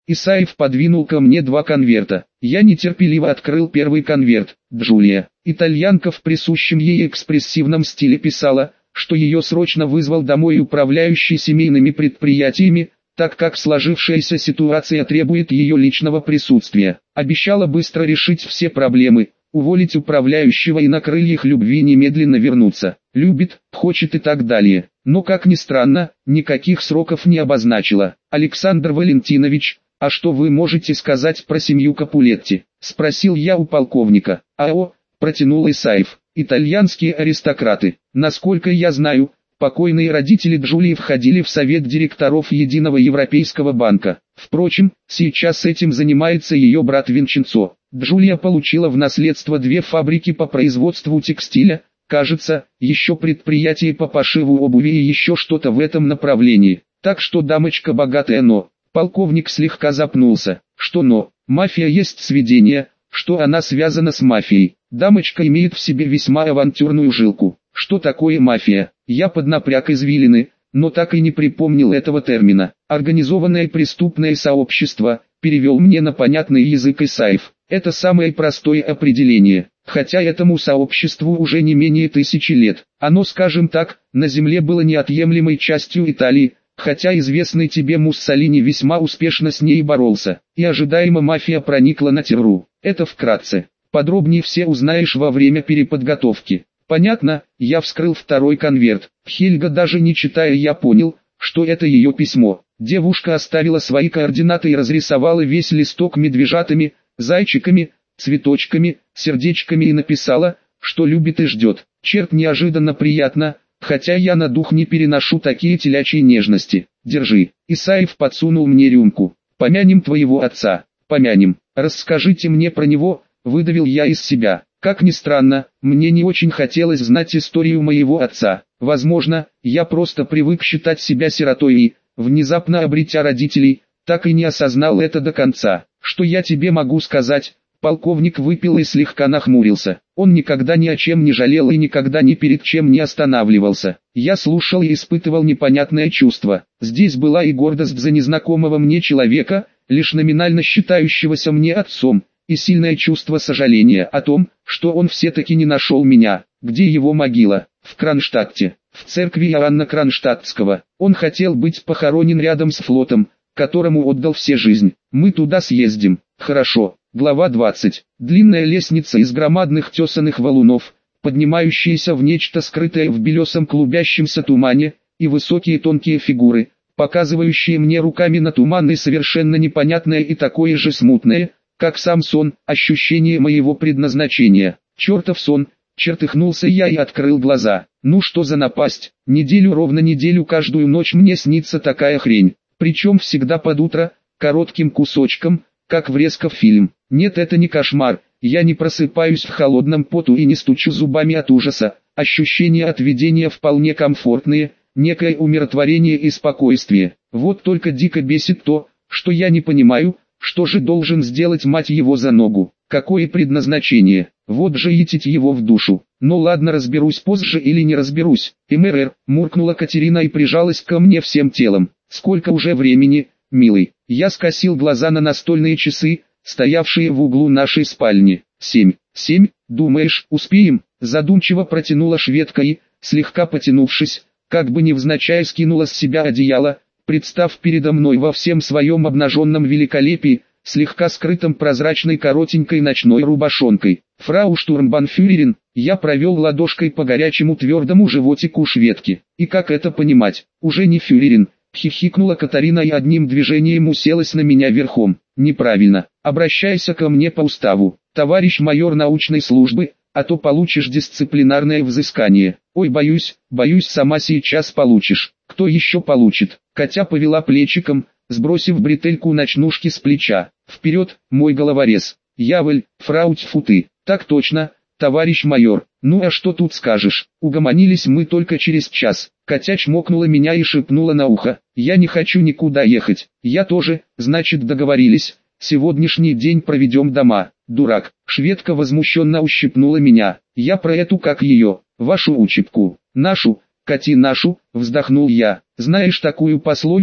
Исаев подвинул ко мне 2 конверта. Я нетерпеливо открыл первый конверт. Джулия, итальянка в присущем ей экспрессивном стиле писала, что ее срочно вызвал домой управляющий семейными предприятиями, так как сложившаяся ситуация требует ее личного присутствия. Обещала быстро решить все проблемы, уволить управляющего и на крыльях любви немедленно вернуться. Любит, хочет и так далее. Но, как ни странно, никаких сроков не обозначила. Александр Валентинович, а что вы можете сказать про семью Капулетти? Спросил я у полковника. АО, протянул Исаев. Итальянские аристократы. Насколько я знаю, покойные родители Джулии входили в совет директоров Единого Европейского банка. Впрочем, сейчас этим занимается ее брат Винченцо. Джулия получила в наследство 2 фабрики по производству текстиля, кажется, еще предприятие по пошиву обуви и еще что-то в этом направлении. Так что дамочка богатая, но... Полковник слегка запнулся. Что но? Мафия есть сведения, что она связана с мафией. Дамочка имеет в себе весьма авантюрную жилку. Что такое мафия? Я поднапряг извилины, но так и не припомнил этого термина. Организованное преступное сообщество, перевел мне на понятный язык Исаев. Это самое простое определение, хотя этому сообществу уже не менее 1000 лет. Оно, скажем так, на земле было неотъемлемой частью Италии, хотя известный тебе Муссолини весьма успешно с ней боролся, и ожидаемо мафия проникла на терру. Это вкратце. Подробнее все узнаешь во время переподготовки. Понятно, я вскрыл второй конверт. Хельга, даже не читая, я понял, что это ее письмо. Девушка оставила свои координаты и разрисовала весь листок медвежатами, зайчиками, цветочками, сердечками и написала, что любит и ждет. Черт, неожиданно приятно, хотя я на дух не переношу такие телячьи нежности. Держи. Исаев подсунул мне рюмку. Помянем твоего отца. Помянем. Расскажите мне про него, выдавил я из себя. Как ни странно, мне не очень хотелось знать историю моего отца. Возможно, я просто привык считать себя сиротой и, внезапно обретя родителей, так и не осознал это до конца. Что я тебе могу сказать? Полковник выпил и слегка нахмурился. Он никогда ни о чем не жалел и никогда ни перед чем не останавливался. Я слушал и испытывал непонятное чувство. Здесь была и гордость за незнакомого мне человека, лишь номинально считающегося мне отцом, и сильное чувство сожаления о том, что он все-таки не нашел меня. Где его могила? В Кронштадте, в церкви Иоанна Кронштадтского. Он хотел быть похоронен рядом с флотом, которому отдал все жизнь. Мы туда съездим. Хорошо. Глава 20. Длинная лестница из громадных тесаных валунов, поднимающаяся в нечто скрытое в белесом клубящемся тумане, и высокие тонкие фигуры, показывающие мне руками на туманное совершенно непонятное и такое же смутное, как сам сон, ощущение моего предназначения. Чертов сон, чертыхнулся я и открыл глаза. Ну что за напасть, ровно неделю каждую ночь мне снится такая хрень, причем всегда под утро, коротким кусочком, как врезка в фильм. Нет, это не кошмар, я не просыпаюсь в холодном поту и не стучу зубами от ужаса, ощущения от видения вполне комфортные, некое умиротворение и спокойствие. Вот только дико бесит то, что я не понимаю, что же должен сделать, мать его, за ногу? Какое предназначение? Вот же идти его в душу. Ну ладно, разберусь позже или не разберусь. МРР, муркнула Катерина и прижалась ко мне всем телом. Сколько уже времени, милый? Я скосил глаза на настольные часы, стоявшие в углу нашей спальни. 7. Думаешь, успеем? Задумчиво протянула шведка и, слегка потянувшись, как бы невзначай скинула с себя одеяло, представ передо мной во всем своем обнаженном великолепии, слегка скрытом прозрачной коротенькой ночной рубашонкой. Фрау штурмбанфюрерин, я провел ладошкой по горячему твердому животику шведки. И как это понимать? Уже не фюрерин, хихикнула Катарина и одним движением уселась на меня верхом. Неправильно, обращайся ко мне по уставу, товарищ майор научной службы, а то получишь дисциплинарное взыскание. Ой, боюсь, сама сейчас получишь. Кто еще получит? Катя повела плечиком, сбросив бретельку ночнушки с плеча. Вперед, мой головорез. Яволь, фрау Тьфуты. Так точно, товарищ майор. Ну а что тут скажешь? Угомонились мы только через час. Катя чмокнула меня и шепнула на ухо. Я не хочу никуда ехать. Я тоже, значит, договорились. Сегодняшний день проведем дома. Дурак. Шведка возмущенно ущипнула меня. Я про эту, как ее, вашу учебку. Нашу, Кати, нашу, вздохнул я. Знаешь такую пословицу?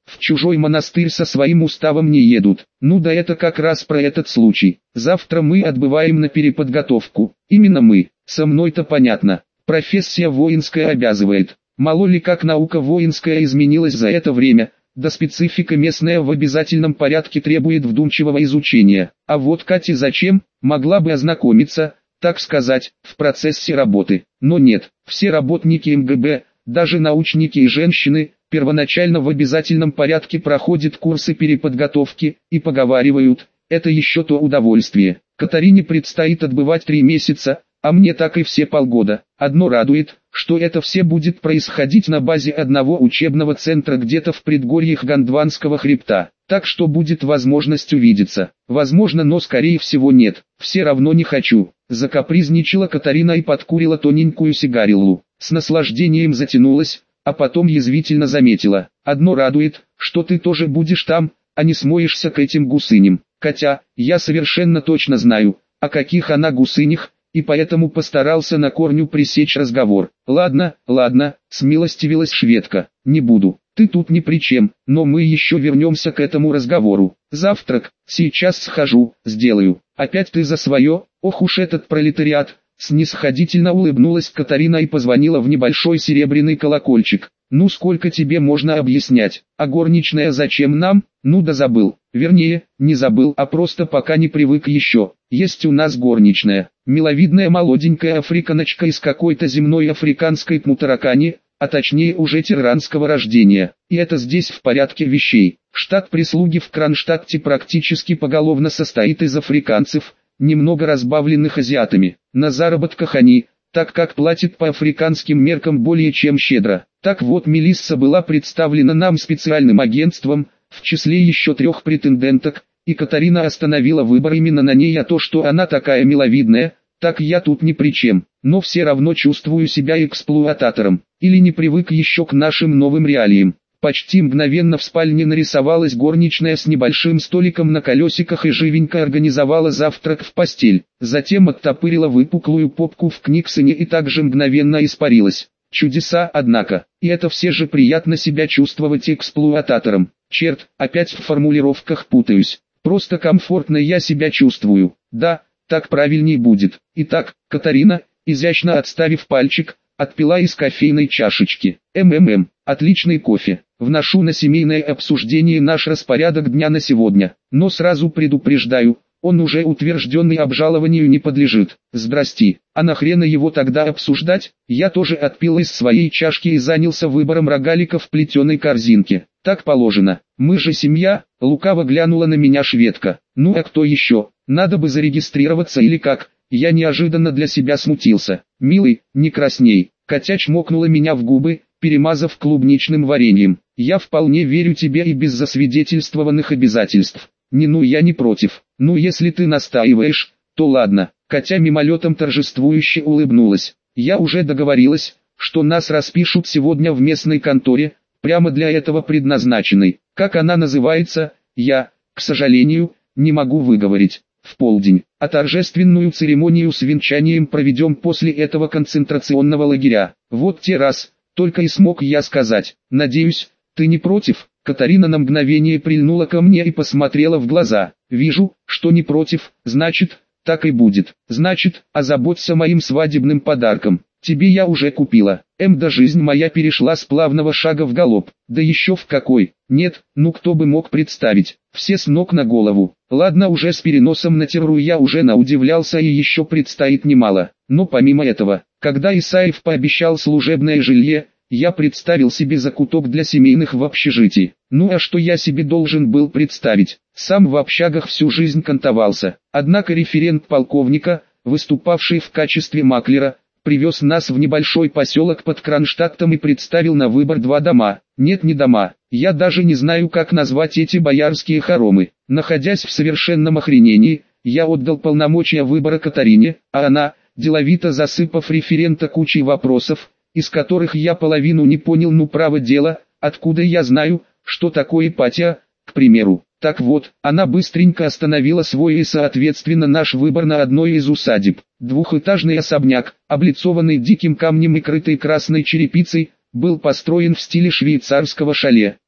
В чужой монастырь со своим уставом не едут. Ну да, это как раз про этот случай. Завтра мы отбываем на переподготовку. Именно мы. Со мной-то понятно. Профессия воинская обязывает. Мало ли как наука воинская изменилась за это время. Да специфика местная в обязательном порядке требует вдумчивого изучения. А вот Кате зачем? Могла бы ознакомиться, так сказать, в процессе работы. Но нет, все работники МГБ, даже научники и женщины, первоначально в обязательном порядке проходят курсы переподготовки и поговаривают, это еще то удовольствие. Катарине предстоит отбывать 3 месяца, а мне так и все полгода. Одно радует, что это все будет происходить на базе одного учебного центра где-то в предгорьях Гондванского хребта. Так что будет возможность увидеться. Возможно, но скорее всего нет. Все равно не хочу. Закапризничала Катарина и подкурила тоненькую сигариллу. С наслаждением затянулась, а потом язвительно заметила. Одно радует, что ты тоже будешь там, а не смоешься к этим гусыням. Катя, я совершенно точно знаю, о каких она гусынях, и поэтому постарался на корню пресечь разговор. Ладно, смилостивилась шведка, не буду. Ты тут ни при чем, но мы еще вернемся к этому разговору. Завтрак, сейчас схожу, сделаю. Опять ты за свое? Ох уж этот пролетариат. Снисходительно улыбнулась Катарина и позвонила в небольшой серебряный колокольчик. Ну сколько тебе можно объяснять? А горничная зачем нам? Ну да забыл. Вернее, не забыл, а просто пока не привык еще. Есть у нас горничная. Миловидная молоденькая африканочка из какой-то земной африканской тмутаракани, а точнее уже тиранского рождения. И это здесь в порядке вещей. Штат прислуги в Кронштадте практически поголовно состоит из африканцев, немного разбавленных азиатами. На заработках они, так как платят по африканским меркам более чем щедро. Так вот, Мелисса была представлена нам специальным агентством, в числе еще 3 претенденток, и Катарина остановила выбор именно на ней, а то, что она такая миловидная, так я тут ни при чем, но все равно чувствую себя эксплуататором, или не привык еще к нашим новым реалиям. Почти мгновенно в спальне нарисовалась горничная с небольшим столиком на колесиках и живенько организовала завтрак в постель. Затем оттопырила выпуклую попку в книгсоне и также мгновенно испарилась. Чудеса, однако, и это все же приятно себя чувствовать эксплуататором. Черт, опять в формулировках путаюсь. Просто комфортно я себя чувствую. Да, так правильней будет. Итак, Катарина, изящно отставив пальчик, отпила из кофейной чашечки. Отличный кофе. Вношу на семейное обсуждение наш распорядок дня на сегодня. Но сразу предупреждаю, он уже утвержденный, обжалованию не подлежит. Здрасти. А нахрена его тогда обсуждать? Я тоже отпил из своей чашки и занялся выбором рогалика в плетеной корзинке. Так положено. Мы же семья, лукаво глянула на меня шведка. Ну а кто еще? Надо бы зарегистрироваться или как? Я неожиданно для себя смутился. Милый, не красней. Катя чмокнула меня в губы, перемазав клубничным вареньем. Я вполне верю тебе и без засвидетельствованных обязательств. Я не против. Ну если ты настаиваешь, то ладно. Катя мимолетом торжествующе улыбнулась. Я уже договорилась, что нас распишут сегодня в местной конторе, прямо для этого предназначенной. Как она называется, я, к сожалению, не могу выговорить. В полдень. А торжественную церемонию с венчанием проведем после этого концентрационного лагеря. Вот те раз, только и смог я сказать. Надеюсь, ты не против? Катарина на мгновение прильнула ко мне и посмотрела в глаза. Вижу, что не против, значит, так и будет. Значит, озаботься моим свадебным подарком. Тебе я уже купила. Да жизнь моя перешла с плавного шага в галоп. Да еще в какой. Нет, кто бы мог представить. Все с ног на голову. Ладно, уже с переносом на терру я уже наудивлялся, и еще предстоит немало. Но помимо этого, когда Исаев пообещал служебное жилье, я представил себе закуток для семейных в общежитии. А что я себе должен был представить? Сам в общагах всю жизнь кантовался. Однако референт полковника, выступавший в качестве маклера, привез нас в небольшой поселок под Кронштадтом и представил на выбор 2 дома. Нет, не дома. Я даже не знаю, как назвать эти боярские хоромы. Находясь в совершенном охренении, я отдал полномочия выбора Катарине, а она, деловито засыпав референта кучей вопросов, из которых я половину не понял, право дело, откуда я знаю, что такое ипатия, к примеру. Так вот, она быстренько остановила свой и соответственно наш выбор на одной из усадеб. 2-этажный особняк, облицованный диким камнем и крытый красной черепицей, был построен в стиле швейцарского шале.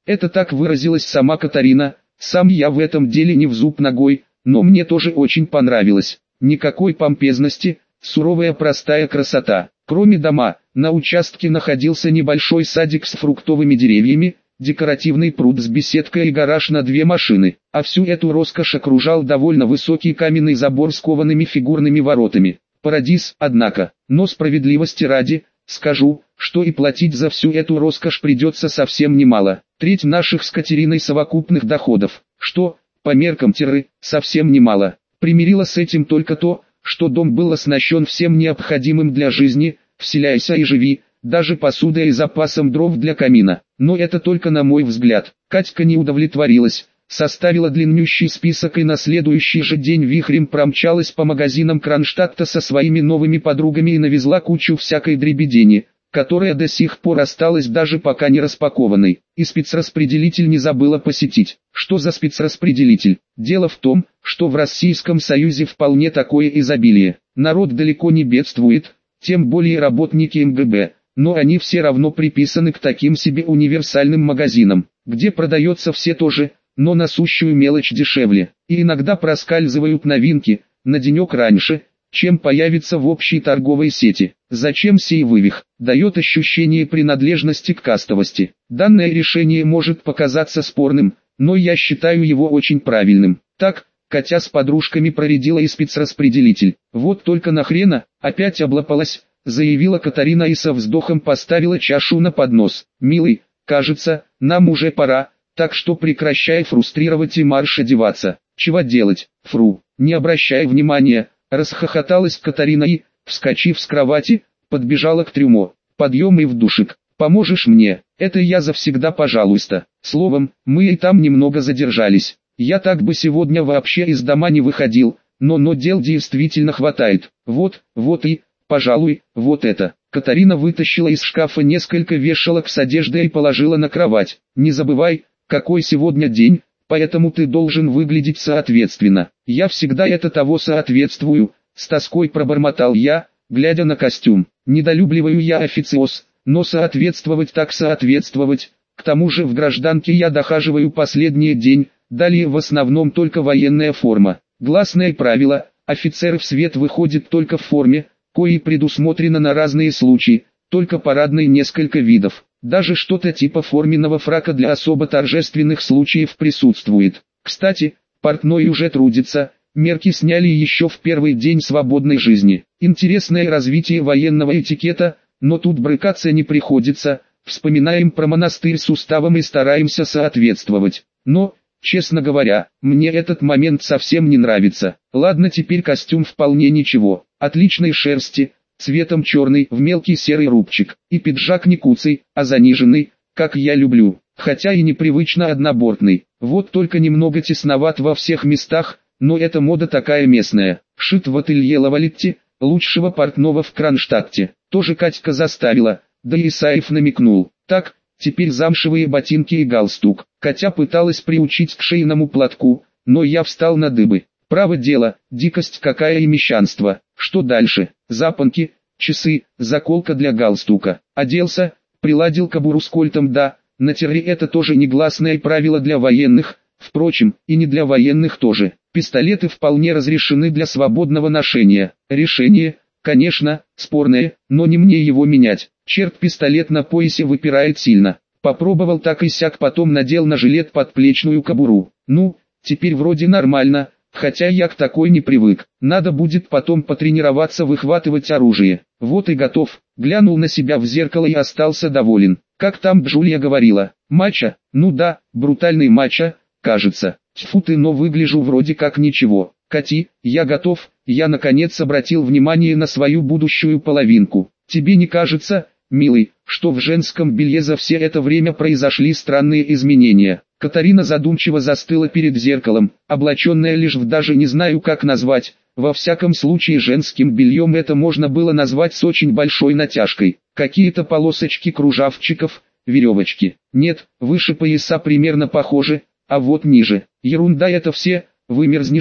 Это так выразилась сама Катарина, сам я в этом деле не в зуб ногой, но мне тоже очень понравилось. Никакой помпезности, суровая простая красота. Кроме дома, на участке находился небольшой садик с фруктовыми деревьями, декоративный пруд с беседкой и гараж на 2 машины, а всю эту роскошь окружал довольно высокий каменный забор с коваными фигурными воротами. Парадиз, однако, но справедливости ради, скажу, что и платить за всю эту роскошь придется совсем немало. Треть наших с Катериной совокупных доходов, что, по меркам Терры, совсем немало. Примирило с этим только то, что дом был оснащен всем необходимым для жизни, вселяйся и живи, даже посудой и запасом дров для камина. Но это только на мой взгляд. Катька не удовлетворилась, составила длиннющий список и на следующий же день вихрем промчалась по магазинам Кронштадта со своими новыми подругами и навезла кучу всякой дребедени, которая до сих пор осталась даже пока не распакованной. И спецраспределитель не забыла посетить. Что за спецраспределитель? Дело в том, что в Российском Союзе вполне такое изобилие. Народ далеко не бедствует, тем более работники МГБ, но они все равно приписаны к таким себе универсальным магазинам, где продается все то же, но на сущую мелочь дешевле. И иногда проскальзывают новинки, на денек раньше, чем появится в общей торговой сети. Зачем сей вывих? Дает ощущение принадлежности к кастовости. Данное решение может показаться спорным, но я считаю его очень правильным. Так, Катя с подружками проредила и спецраспределитель. Вот только нахрена, опять облапалась, заявила Катарина и со вздохом поставила чашу на поднос. Милый, кажется, нам уже пора, так что прекращай фрустрировать и марш одеваться. Чего делать, фру, не обращай внимания. Расхохоталась Катарина и, вскочив с кровати, подбежала к трюмо. Подъем и в душик. Поможешь мне? Это я завсегда пожалуйста. Словом, мы и там немного задержались. Я так бы сегодня вообще из дома не выходил, но дел действительно хватает. Вот и, пожалуй, вот это. Катарина вытащила из шкафа несколько вешалок с одеждой и положила на кровать. Не забывай, какой сегодня день, поэтому ты должен выглядеть соответственно. Я всегда того соответствую, с тоской пробормотал я, глядя на костюм. Недолюбливаю я официоз, но соответствовать так соответствовать. К тому же в гражданке я дохаживаю последний день, далее в основном только военная форма. Гласное правило, офицер в свет выходит только в форме, коей предусмотрено на разные случаи, только парадной несколько видов. Даже что-то типа форменного фрака для особо торжественных случаев присутствует. Кстати, портной уже трудится, мерки сняли еще в первый день свободной жизни. Интересное развитие военного этикета, но тут брыкаться не приходится, вспоминаем про монастырь с уставом и стараемся соответствовать. Но, честно говоря, мне этот момент совсем не нравится. Ладно, теперь костюм вполне ничего, отличной шерсти, цветом черный в мелкий серый рубчик, и пиджак не куцый, а заниженный, как я люблю, хотя и непривычно однобортный. Вот только немного тесноват во всех местах, но эта мода такая местная. Шит в ателье Лавалетти, лучшего портного в Кронштадте. Тоже Катька заставила, да и Исаев намекнул. Так, теперь замшевые ботинки и галстук. Катя пыталась приучить к шейному платку, но я встал на дыбы. Право дело, дикость какая и мещанство. Что дальше? Запонки, часы, заколка для галстука. Оделся, приладил кобуру с кольтом, да, на Терре это тоже негласное правило для военных, впрочем, и не для военных тоже. Пистолеты вполне разрешены для свободного ношения. Решение, конечно, спорное, но не мне его менять. Черт, пистолет на поясе выпирает сильно. Попробовал так и сяк, потом надел на жилет подплечную кобуру. Ну, теперь вроде нормально, хотя я к такой не привык. Надо будет потом потренироваться выхватывать оружие. Вот и готов. Глянул на себя в зеркало и остался доволен. Как там Джулия говорила? Мачо? Ну да, брутальный мачо, кажется. Тьфу ты, но выгляжу вроде как ничего. Кати, я готов. Я наконец обратил внимание на свою будущую половинку. Тебе не кажется, милый, что в женском белье за все это время произошли странные изменения? Катарина задумчиво застыла перед зеркалом, облаченная лишь в даже не знаю как назвать. Во всяком случае женским бельем это можно было назвать с очень большой натяжкой. Какие-то полосочки кружавчиков, веревочки. Нет, выше пояса примерно похоже, а вот ниже. Ерунда это все, вымерзнешь.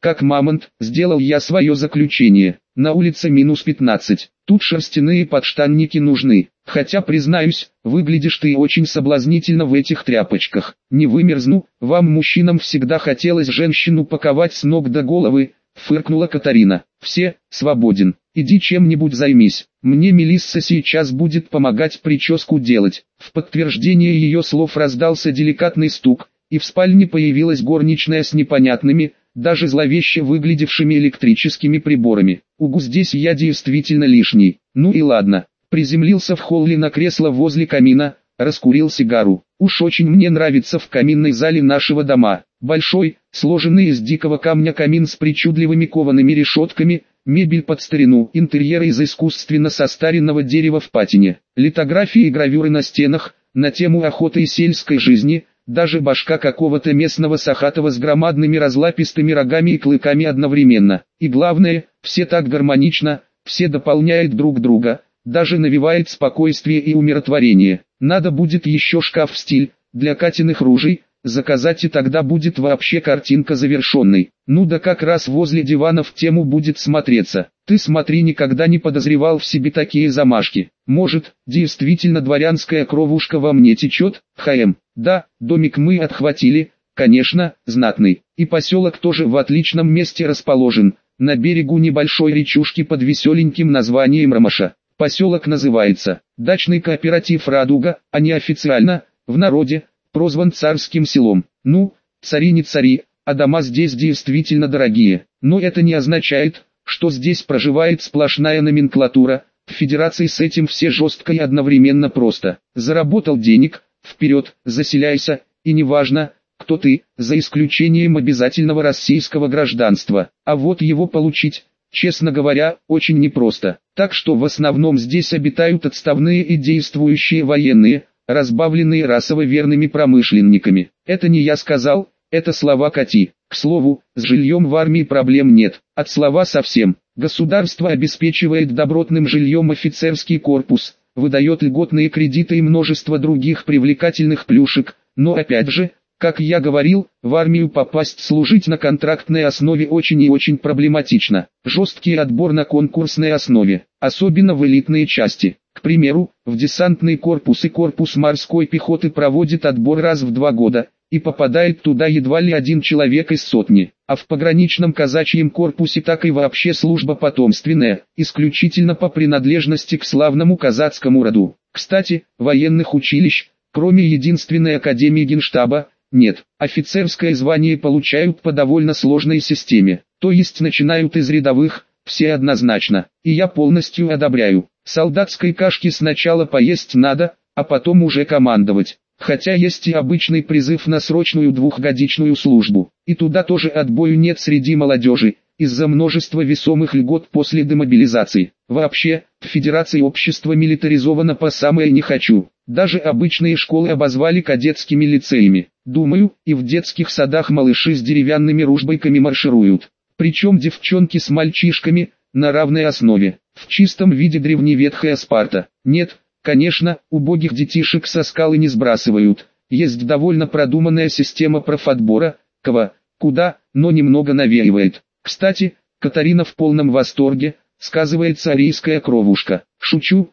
Как мамонт, сделал я свое заключение. На улице -15. Тут шерстяные подштанники нужны. Хотя, признаюсь, выглядишь ты очень соблазнительно в этих тряпочках. Не вымерзну, вам, мужчинам, всегда хотелось женщину паковать с ног до головы, фыркнула Катарина. Все, свободен. Иди чем-нибудь займись. Мне Мелисса сейчас будет помогать прическу делать. В подтверждение ее слов раздался деликатный стук, и в спальне появилась горничная с непонятными, даже зловеще выглядевшими электрическими приборами. Угу, здесь я действительно лишний. Ну и ладно. Приземлился в холле на кресло возле камина, раскурил сигару. Уж очень мне нравится в каминной зале нашего дома. Большой, сложенный из дикого камня камин с причудливыми коваными решетками, мебель под старину, интерьеры из искусственно состаренного дерева в патине, литографии и гравюры на стенах, на тему охоты и сельской жизни, даже башка какого-то местного сахатого с громадными разлапистыми рогами и клыками одновременно. И главное, все так гармонично, все дополняют друг друга, даже навевает спокойствие и умиротворение. Надо будет еще шкаф в стиль, для Катиных ружей, заказать, и тогда будет вообще картинка завершенной. Ну да как раз возле дивана в тему будет смотреться. Ты смотри, никогда не подозревал в себе такие замашки. Может, действительно дворянская кровушка во мне течет? Да, домик мы отхватили, конечно, знатный. И поселок тоже в отличном месте расположен, на берегу небольшой речушки под веселеньким названием Ромаша. Поселок называется «Дачный кооператив Радуга», а неофициально, в народе, прозван Царским селом. Ну, цари не цари, а дома здесь действительно дорогие. Но это не означает, что здесь проживает сплошная номенклатура. В федерации с этим все жестко и одновременно просто. Заработал денег, вперед, заселяйся, и неважно, кто ты, за исключением обязательного российского гражданства. А вот его получить, честно говоря, очень непросто. Так что в основном здесь обитают отставные и действующие военные, разбавленные расово верными промышленниками. Это не я сказал, это слова Кати. К слову, с жильем в армии проблем нет, от слова совсем. Государство обеспечивает добротным жильем офицерский корпус, выдает льготные кредиты и множество других привлекательных плюшек, но опять же, как я говорил, в армию попасть служить на контрактной основе очень и очень проблематично. Жесткий отбор на конкурсной основе, особенно в элитные части. К примеру, в десантный корпус и корпус морской пехоты проводит отбор раз в 2 года, и попадает туда едва ли 1 человек из сотни. А в пограничном казачьем корпусе так и вообще служба потомственная, исключительно по принадлежности к славному казацкому роду. Кстати, военных училищ, кроме единственной академии Генштаба, нет. Офицерское звание получают по довольно сложной системе, то есть начинают из рядовых, все однозначно, и я полностью одобряю. Солдатской кашки сначала поесть надо, а потом уже командовать. Хотя есть и обычный призыв на срочную 2-годичную службу, и туда тоже отбою нет среди молодежи, из-за множества весомых льгот после демобилизации. Вообще, в Федерации общество милитаризовано по самое не хочу. Даже обычные школы обозвали кадетскими лицеями. Думаю, и в детских садах малыши с деревянными ружбайками маршируют. Причем девчонки с мальчишками, на равной основе. В чистом виде древневетхая Спарта. Нет, конечно, убогих детишек со скалы не сбрасывают. Есть довольно продуманная система профотбора, куда, но немного навеивает. Кстати, Катарина в полном восторге, сказывается арийская кровушка. Шучу.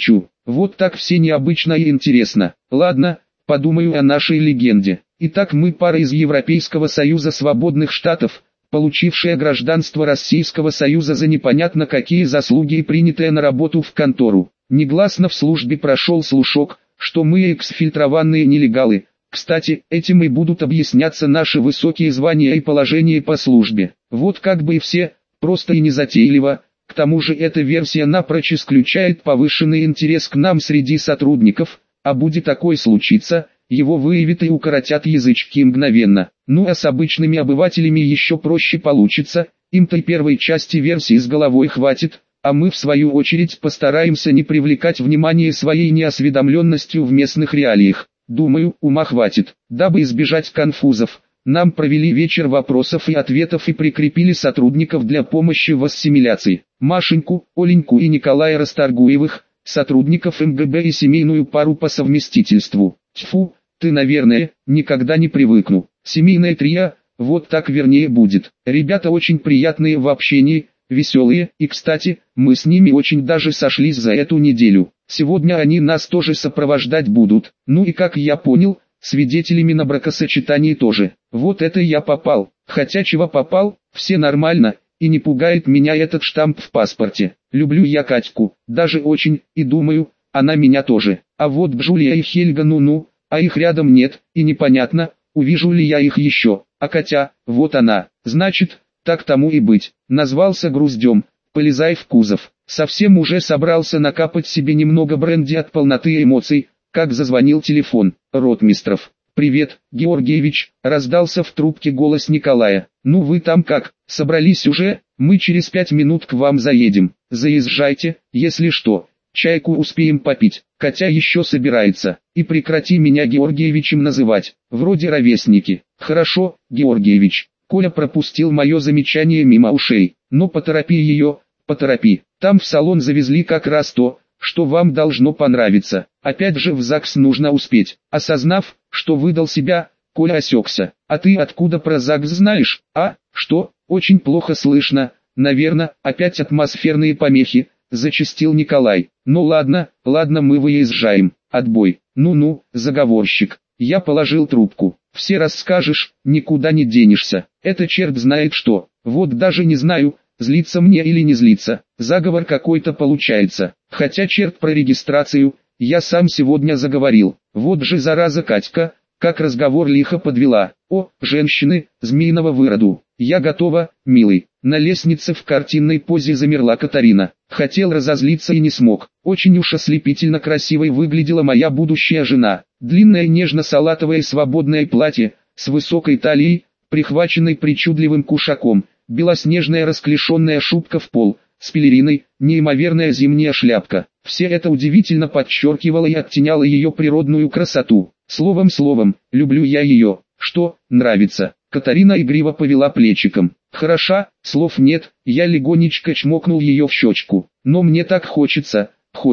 Вот так все необычно и интересно. Ладно, подумаю о нашей легенде. Итак, мы пара из Европейского Союза Свободных Штатов, получившая гражданство Российского Союза за непонятно какие заслуги и принятая на работу в контору. Негласно в службе прошел слушок, что мы эксфильтрованные нелегалы. Кстати, этим и будут объясняться наши высокие звания и положение по службе. Вот как бы и все, просто и незатейливо. К тому же эта версия напрочь исключает повышенный интерес к нам среди сотрудников, а будет такое случиться, его выявят и укоротят язычки мгновенно. Ну а с обычными обывателями еще проще получится, им-то и первой части версии с головой хватит, а мы в свою очередь постараемся не привлекать внимание своей неосведомленностью в местных реалиях. Думаю, ума хватит. Дабы избежать конфузов, нам провели вечер вопросов и ответов и прикрепили сотрудников для помощи в ассимиляции. Машеньку, Оленьку и Николая Расторгуевых, сотрудников МГБ и семейную пару по совместительству. Тьфу, ты, наверное, никогда не привыкну. Семейное трио, вот так вернее будет. Ребята очень приятные в общении, веселые, и кстати, мы с ними очень даже сошлись за эту неделю. Сегодня они нас тоже сопровождать будут, ну и как я понял, свидетелями на бракосочетании тоже. Вот это я попал, хотя чего попал, все нормально, и не пугает меня этот штамп в паспорте. Люблю я Катьку, даже очень, и думаю, она меня тоже. А вот Джулия и Хельга ну-ну, а их рядом нет, и непонятно, увижу ли я их еще. А Катя, вот она, значит, так тому и быть. Назвался груздем, полезай в кузов. Совсем уже собрался накапать себе немного бренди от полноты эмоций, как зазвонил телефон. Ротмистров. «Привет, Георгиевич», — раздался в трубке голос Николая. «Ну вы там как, собрались уже? Мы через 5 минут к вам заедем. Заезжайте, если что, чайку успеем попить. Катя еще собирается. И прекрати меня Георгиевичем называть, вроде ровесники». «Хорошо, Георгиевич». Коля пропустил мое замечание мимо ушей. «Но поторопи ее, поторопи. Там в салон завезли как раз то, что вам должно понравиться. Опять же в ЗАГС нужно успеть». Осознав, что выдал себя, Коля осекся. «А ты откуда про ЗАГС знаешь? А, что? Очень плохо слышно. Наверное, опять атмосферные помехи», — зачастил Николай. «Ну ладно, мы выезжаем. Отбой». «Ну-ну, заговорщик». Я положил трубку. «Все расскажешь, никуда не денешься. Это черт знает что. Вот даже не знаю, злиться мне или не злиться. Заговор какой-то получается. Хотя черт про регистрацию, я сам сегодня заговорил. Вот же зараза Катька, как разговор лихо подвела. О, женщины, змеиного выроду. Я готова, милый». На лестнице в картинной позе замерла Катарина. Хотел разозлиться и не смог. Очень уж ослепительно красивой выглядела моя будущая жена. Длинное нежно-салатовое свободное платье, с высокой талией, прихваченной причудливым кушаком, белоснежная расклешенная шубка в пол, с пелериной, неимоверная зимняя шляпка. Все это удивительно подчеркивало и оттеняло ее природную красоту. Словом, люблю я ее. Что, нравится? Катарина игриво повела плечиком. «Хороша, слов нет», я легонечко чмокнул ее в щечку. «Но мне так хочется,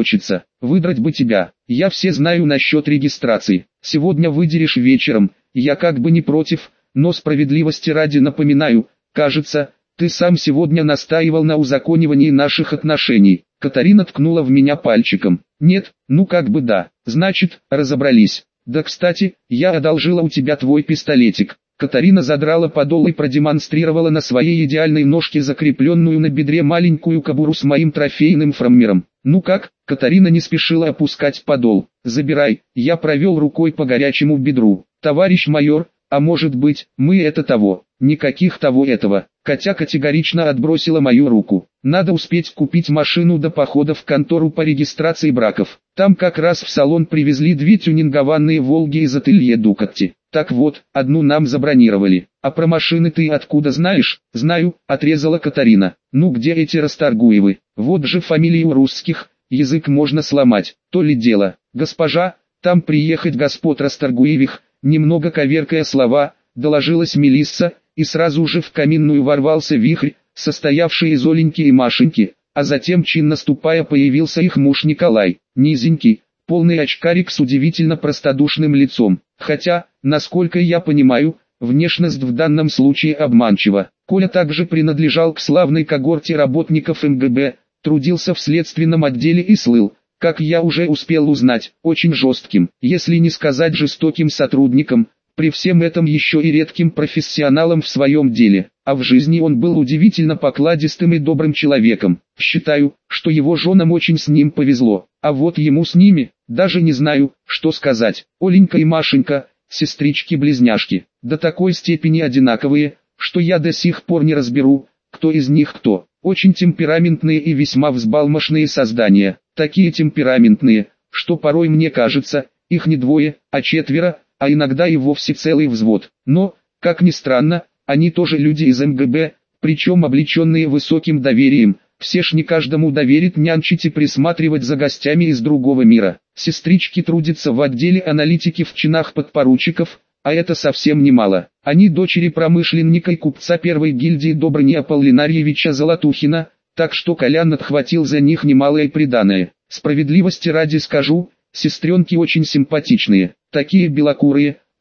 выдрать бы тебя. Я все знаю насчет регистрации. Сегодня выделишь вечером, я как бы не против, но справедливости ради напоминаю, кажется, ты сам сегодня настаивал на узаконивании наших отношений». Катарина ткнула в меня пальчиком. «Нет, ну как бы да, значит, разобрались. Да кстати, я одолжила у тебя твой пистолетик». Катарина задрала подол и продемонстрировала на своей идеальной ножке закрепленную на бедре маленькую кобуру с моим трофейным фраммером. «Ну как?» Катарина не спешила опускать подол. «Забирай», я провел рукой по горячему бедру. «Товарищ майор, а может быть, мы это того?» «Никаких того этого». Катя категорично отбросила мою руку. «Надо успеть купить машину до похода в контору по регистрации браков. Там как раз в салон привезли 2 тюнингованные «Волги» из ателье Дукатти. Так вот, одну нам забронировали. А про машины ты откуда знаешь?» «Знаю», отрезала Катарина. «Ну где эти Расторгуевы? Вот же фамилии у русских, язык можно сломать. То ли дело, госпожа, там приехать господ Расторгуевых», немного коверкая слова, доложилась Мелисса, и сразу же в каминную ворвался вихрь, состоявший из Оленьки и Машеньки, а затем чинно ступая появился их муж Николай, низенький, полный очкарик с удивительно простодушным лицом. Хотя, насколько я понимаю, внешность в данном случае обманчива. Коля также принадлежал к славной когорте работников МГБ, трудился в следственном отделе и слыл, как я уже успел узнать, очень жестким, если не сказать жестоким сотрудником, при всем этом еще и редким профессионалом в своем деле, а в жизни он был удивительно покладистым и добрым человеком. Считаю, что его женам очень с ним повезло, а вот ему с ними, даже не знаю, что сказать. Оленька и Машенька, сестрички-близняшки, до такой степени одинаковые, что я до сих пор не разберу, кто из них кто. Очень темпераментные и весьма взбалмошные создания, такие темпераментные, что порой мне кажется, их не 2, а 4, а иногда и вовсе целый взвод. Но, как ни странно, они тоже люди из МГБ, причем облеченные высоким доверием. Все ж не каждому доверит нянчить и присматривать за гостями из другого мира. Сестрички трудятся в отделе аналитики в чинах подпоручиков, а это совсем немало. Они дочери промышленника и купца первой гильдии Добрыни Аполлинарьевича Золотухина, так что Колян отхватил за них немалое приданое. Справедливости ради скажу, сестренки очень симпатичные, такие белокурые,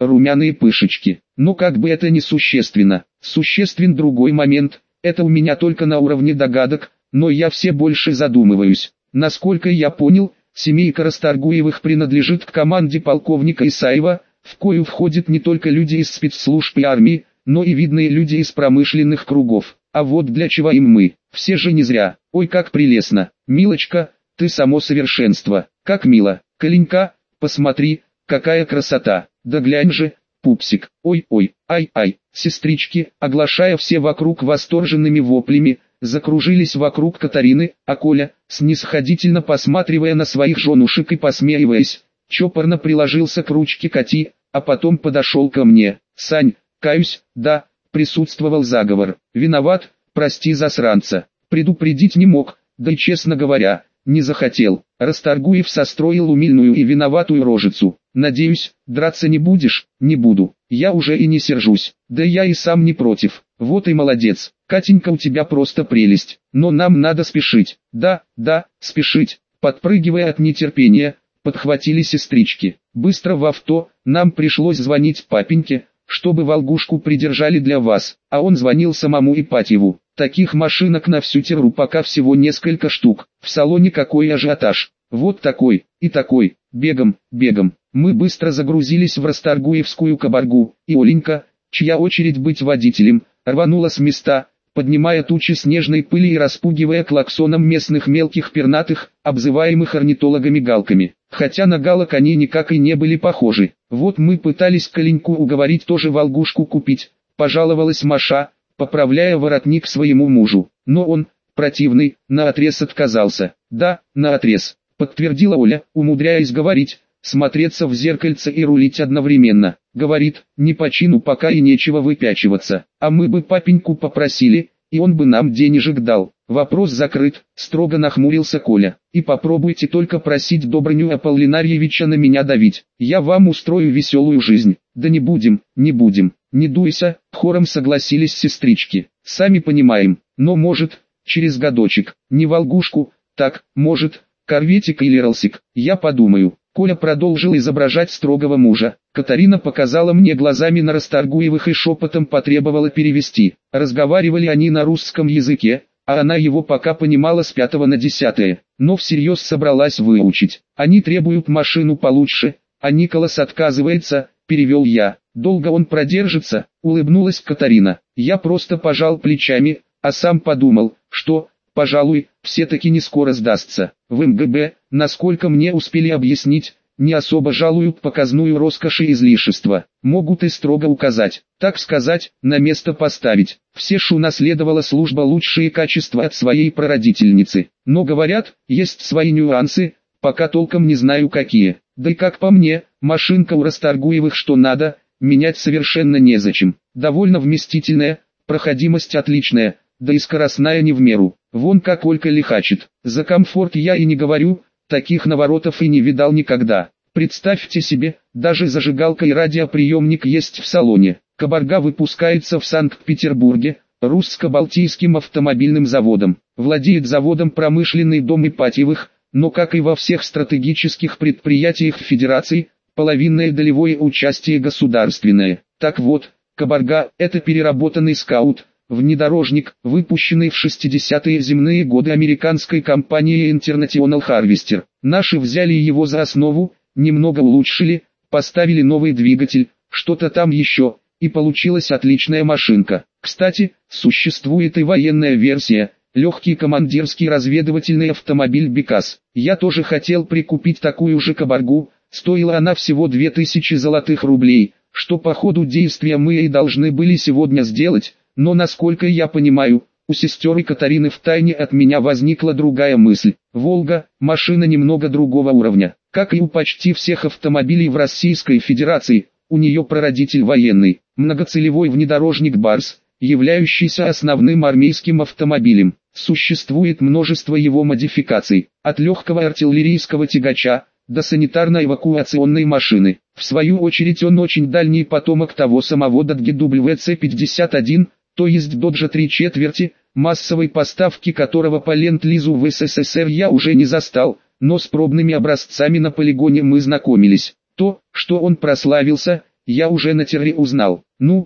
румяные пышечки. Но как бы это ни существенно, существен другой момент, это у меня только на уровне догадок, но я все больше задумываюсь. Насколько я понял, семейка Расторгуевых принадлежит к команде полковника Исаева, в кою входят не только люди из спецслужб и армии, но и видные люди из промышленных кругов. А вот для чего им мы, все же не зря. Ой, как прелестно, милочка, ты само совершенство, как мило. Коленька, посмотри, какая красота, да глянь же, пупсик, ой-ой, ай-ай. Сестрички, оглашая все вокруг восторженными воплями, закружились вокруг Катарины, а Коля, снисходительно посматривая на своих женушек и посмеиваясь, чопорно приложился к ручке Кати, а потом подошел ко мне. «Сань, каюсь, да, присутствовал заговор. Виноват, прости засранца. Предупредить не мог, да и честно говоря, не захотел». Расторгуев состроил умильную и виноватую рожицу. «Надеюсь, драться не будешь?» «Не буду. Я уже и не сержусь. Да я и сам не против. Вот и молодец. Катенька, у тебя просто прелесть. Но нам надо спешить». «Да, спешить». Подпрыгивая от нетерпения, подхватили сестрички. «Быстро в авто, нам пришлось звонить папеньке, чтобы Волгушку придержали для вас». А он звонил самому Ипатьеву. Таких машинок на всю Терру пока всего несколько штук. В салоне какой ажиотаж. Вот такой, и такой, бегом. Мы быстро загрузились в Расторгуевскую кабаргу, и Оленька, чья очередь быть водителем, рванула с места, поднимая тучи снежной пыли и распугивая клаксоном местных мелких пернатых, обзываемых орнитологами галками. Хотя на галок они никак и не были похожи. Вот мы пытались Коленьку уговорить тоже Волгушку купить, пожаловалась Маша, поправляя воротник своему мужу. Но он, противный, наотрез отказался. «Да, наотрез», подтвердила Оля, умудряясь говорить, смотреться в зеркальце и рулить одновременно. Говорит, не по чину пока и нечего выпячиваться. А мы бы папеньку попросили, и он бы нам денежек дал. Вопрос закрыт, строго нахмурился Коля. И попробуйте только просить Добрыню Аполлинарьевича на меня давить. Я вам устрою веселую жизнь. Да не будем. Не дуйся, хором согласились сестрички. Сами понимаем, но может, через годочек, не Волгушку, так, может, корветик или ролсик, я подумаю. Коля продолжил изображать строгого мужа. Катарина показала мне глазами на Расторгуевых и шепотом потребовала перевести. Разговаривали они на русском языке, а она его пока понимала с 5 на 10, но всерьез собралась выучить. Они требуют машину получше, а Николас отказывается, перевел я. Долго он продержится, улыбнулась Катарина. Я просто пожал плечами, а сам подумал, что, пожалуй, все-таки не скоро сдастся. В МГБ, насколько мне успели объяснить, не особо жалуют показную роскошь и излишества. Могут и строго указать, так сказать, на место поставить. Все ж унаследовала служба лучшие качества от своей прародительницы. Но говорят, есть свои нюансы, пока толком не знаю какие. Да и как по мне, машинка у Расторгуевых что надо, менять совершенно незачем. Довольно вместительная, проходимость отличная, да и скоростная не в меру. Вон как Олька лихачит. За комфорт я и не говорю, таких наворотов и не видал никогда. Представьте себе, даже зажигалка и радиоприемник есть в салоне. Кабарга выпускается в Санкт-Петербурге, русско-балтийским автомобильным заводом. Владеет заводом промышленный дом Ипатьевых, но как и во всех стратегических предприятиях Федерации, половинное долевое участие государственное. Так вот, Кабарга – это переработанный скаут, внедорожник, выпущенный в 60-е земные годы американской компанией International Harvester. Наши взяли его за основу, немного улучшили, поставили новый двигатель, что-то там еще, и получилась отличная машинка. Кстати, существует и военная версия, легкий командирский разведывательный автомобиль Бекас. Я тоже хотел прикупить такую же Кабаргу, стоила она всего 2000 золотых рублей, что по ходу действия мы и должны были сегодня сделать. Но насколько я понимаю, у сестер и Катарины втайне от меня возникла другая мысль. «Волга» – машина немного другого уровня. Как и у почти всех автомобилей в Российской Федерации, у нее прародитель военный, многоцелевой внедорожник «Барс», являющийся основным армейским автомобилем. Существует множество его модификаций, от легкого артиллерийского тягача до санитарно-эвакуационной машины. В свою очередь он очень дальний потомок того самого Dodge WC-51, то есть Dodge 3/4, массовой поставки которого по ленд-лизу в СССР я уже не застал, но с пробными образцами на полигоне мы знакомились. То, что он прославился, я уже на терре узнал. Ну,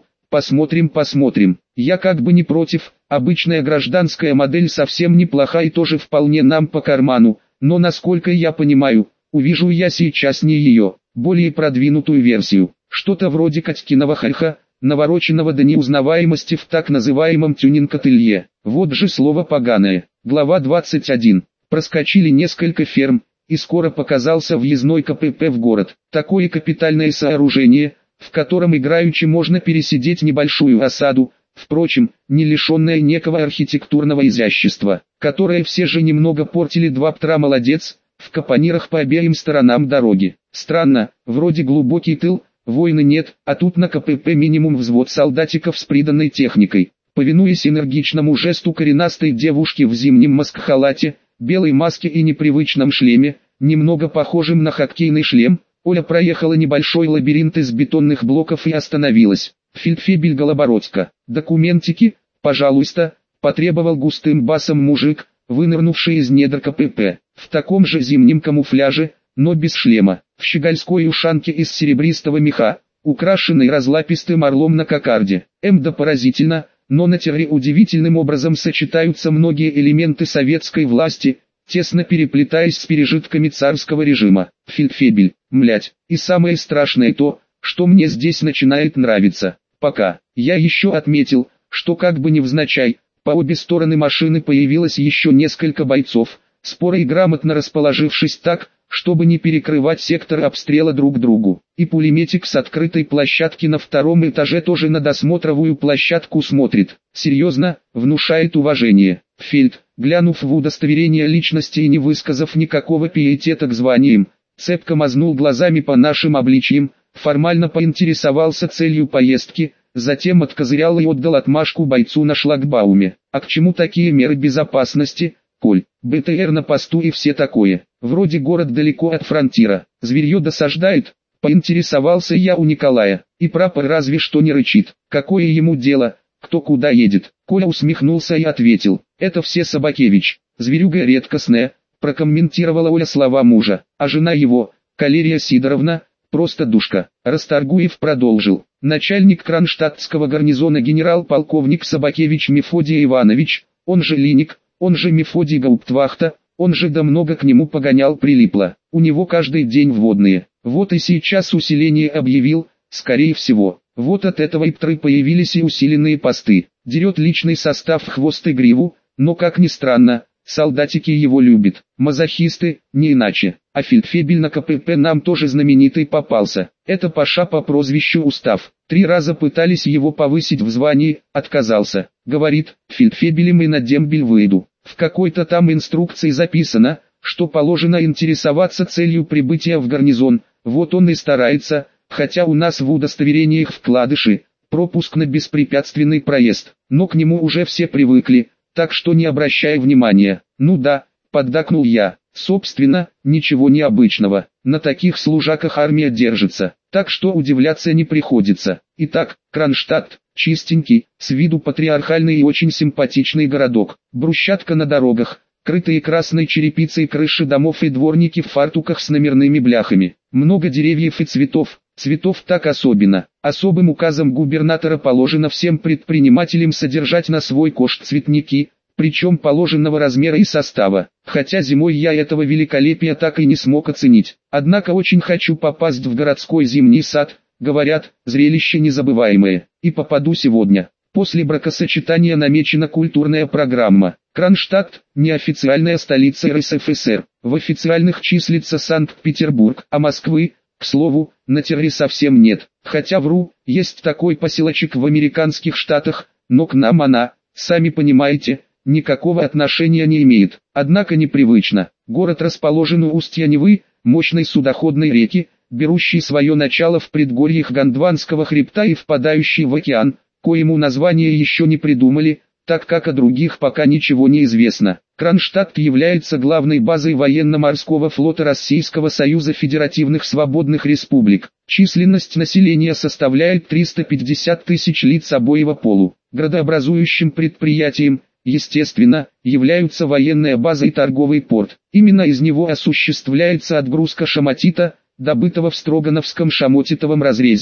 посмотрим. Я как бы не против, обычная гражданская модель совсем неплоха и тоже вполне нам по карману, но насколько я понимаю, увижу я сейчас не ее, более продвинутую версию, что-то вроде Катькиного хальха, навороченного до неузнаваемости в так называемом тюнинг-ателье. Вот же слово поганое. Глава 21. Проскочили несколько ферм, и скоро показался въездной КПП в город. Такое капитальное сооружение, в котором играючи можно пересидеть небольшую осаду, впрочем, не лишенное некого архитектурного изящества, которое все же немного портили два птра-молодец, в капонирах по обеим сторонам дороги. Странно, вроде глубокий тыл, войны нет, а тут на КПП минимум взвод солдатиков с приданной техникой. Повинуясь энергичному жесту коренастой девушки в зимнем маскхалате, белой маске и непривычном шлеме, немного похожим на хоккейный шлем, Оля проехала небольшой лабиринт из бетонных блоков и остановилась. Фельдфебель Голобородько. «Документики, пожалуйста», потребовал густым басом мужик, вынырнувший из недр КПП. В таком же зимнем камуфляже, но без шлема, в щегольской ушанке из серебристого меха, украшенной разлапистым орлом на кокарде. Да поразительно, но на терре удивительным образом сочетаются многие элементы советской власти, тесно переплетаясь с пережитками царского режима. Фельдфебель, млять, и самое страшное то, что мне здесь начинает нравиться. Пока, я еще отметил, что как бы невзначай, по обе стороны машины появилось еще несколько бойцов, споро и грамотно расположившись так, чтобы не перекрывать сектор обстрела друг другу. И пулеметик с открытой площадки на втором этаже тоже на досмотровую площадку смотрит. Серьезно, внушает уважение. Фельд, глянув в удостоверение личности и не высказав никакого пиетета к званиям, цепко мазнул глазами по нашим обличьям, формально поинтересовался целью поездки, затем откозырял и отдал отмашку бойцу на шлагбауме. А к чему такие меры безопасности, Коль? БТР на посту и все такое. Вроде город далеко от фронтира. Зверье досаждает? Поинтересовался я у Николая. И прапор разве что не рычит. Какое ему дело, кто куда едет? Коля усмехнулся и ответил. Это все Собакевич. Зверюга редкостная, прокомментировала Оля слова мужа. А жена его, Калерия Сидоровна, просто душка. Расторгуев продолжил. Начальник кронштадтского гарнизона генерал-полковник Собакевич Мефодий Иванович, он же Линик, он же Мефодий Гауптвахта, он же да много к нему погонял прилипло. У него каждый день вводные. Вот и сейчас усиление объявил, скорее всего. Вот от этого и птры появились и усиленные посты. Дерет личный состав в хвост и гриву, но как ни странно, солдатики его любят. Мазохисты, не иначе. А фельдфебель на КПП нам тоже знаменитый попался. Это паша по прозвищу Устав. 3 раза пытались его повысить в звании, отказался. Говорит, фельдфебелем и на дембель выйду. В какой-то там инструкции записано, что положено интересоваться целью прибытия в гарнизон. Вот он и старается, хотя у нас в удостоверениях вкладыши, пропуск на беспрепятственный проезд. Но к нему уже все привыкли, так что не обращай внимания. Ну да, поддакнул я. Собственно, ничего необычного. На таких служаках армия держится, так что удивляться не приходится. Итак, Кронштадт, чистенький, с виду патриархальный и очень симпатичный городок. Брусчатка на дорогах, крытые красной черепицей крыши домов и дворники в фартуках с номерными бляхами. Много деревьев и цветов. Цветов так особенно. Особым указом губернатора положено всем предпринимателям содержать на свой кошт цветники, причем положенного размера и состава. Хотя зимой я этого великолепия так и не смог оценить. Однако очень хочу попасть в городской зимний сад, говорят, зрелище незабываемое. И попаду сегодня. После бракосочетания намечена культурная программа. Кронштадт – неофициальная столица РСФСР. В официальных числится Санкт-Петербург, а Москвы, к слову, на терре совсем нет. Хотя вру, есть такой поселочек в американских штатах, но к нам она, сами понимаете, никакого отношения не имеет. Однако непривычно. Город расположен у устья Невы, мощной судоходной реки, берущей свое начало в предгорьях Гондванского хребта и впадающей в океан, коему название еще не придумали, так как о других пока ничего не известно. Кронштадт является главной базой военно-морского флота Российского Союза Федеративных Свободных Республик. Численность населения составляет 350 тысяч лиц обоего полу. Градообразующим предприятием, естественно, являются военная база и торговый порт. Именно из него осуществляется отгрузка шамотита, добытого в Строгановском шамотитовом разрезе.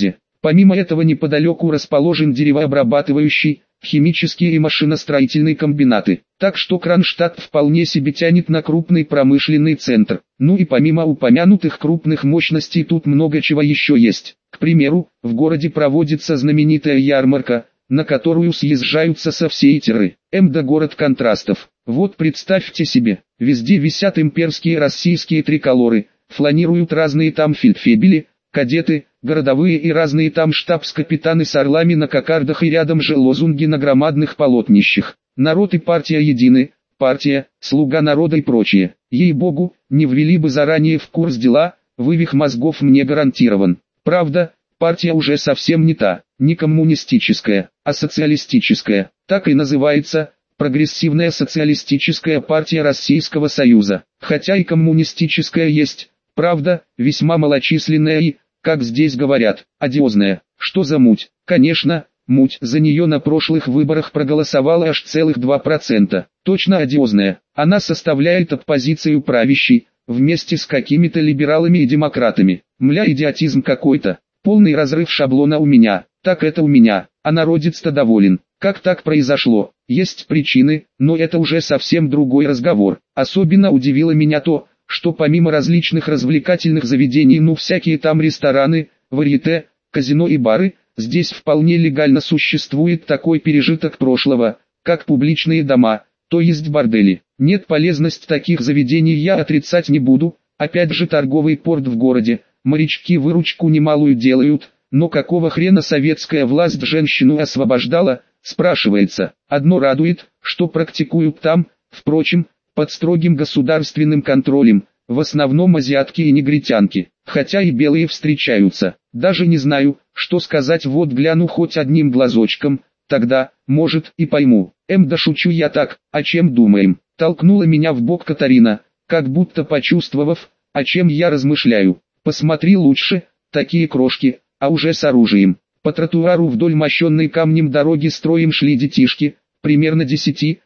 Помимо этого неподалеку расположен деревообрабатывающий, химические и машиностроительные комбинаты. Так что Кронштадт вполне себе тянет на крупный промышленный центр. Ну и помимо упомянутых крупных мощностей тут много чего еще есть. К примеру, в городе проводится знаменитая ярмарка, на которую съезжаются со всей Тиры. МД город контрастов. Вот представьте себе, везде висят имперские российские триколоры, фланируют разные там фельдфебели, кадеты, городовые и разные там штабс-капитаны с орлами на кокардах, и рядом же лозунги на громадных полотнищах. Народ и партия едины, партия, слуга народа и прочее. Ей-богу, не ввели бы заранее в курс дела, вывих мозгов мне гарантирован. Правда, партия уже совсем не та, не коммунистическая, а социалистическая. Так и называется – Прогрессивная социалистическая партия Российского Союза. Хотя и коммунистическая есть, правда, весьма малочисленная и, как здесь говорят, одиозная. Что за муть? Конечно, муть. За нее на прошлых выборах проголосовало аж целых 2%. Точно одиозная. Она составляет оппозицию правящей, вместе с какими-то либералами и демократами. Мля, идиотизм какой-то. Полный разрыв шаблона у меня. Так это у меня, а народец-то доволен. Как так произошло? Есть причины, но это уже совсем другой разговор. Особенно удивило меня то, что помимо различных развлекательных заведений, всякие там рестораны, варьете, казино и бары, здесь вполне легально существует такой пережиток прошлого, как публичные дома, то есть бордели. Нет, полезность таких заведений я отрицать не буду, опять же торговый порт в городе, морячки выручку немалую делают, но какого хрена советская власть женщину освобождала, спрашивается. Одно радует, что практикуют там, впрочем, под строгим государственным контролем, в основном азиатки и негритянки, хотя и белые встречаются. Даже не знаю, что сказать, вот гляну хоть одним глазочком, тогда, может, и пойму. Да шучу я так, о чем думаем? Толкнула меня в бок Катарина, как будто почувствовав, о чем я размышляю. Посмотри лучше, такие крошки, а уже с оружием. По тротуару вдоль мощенной камнем дороги строем шли детишки, примерно 10-12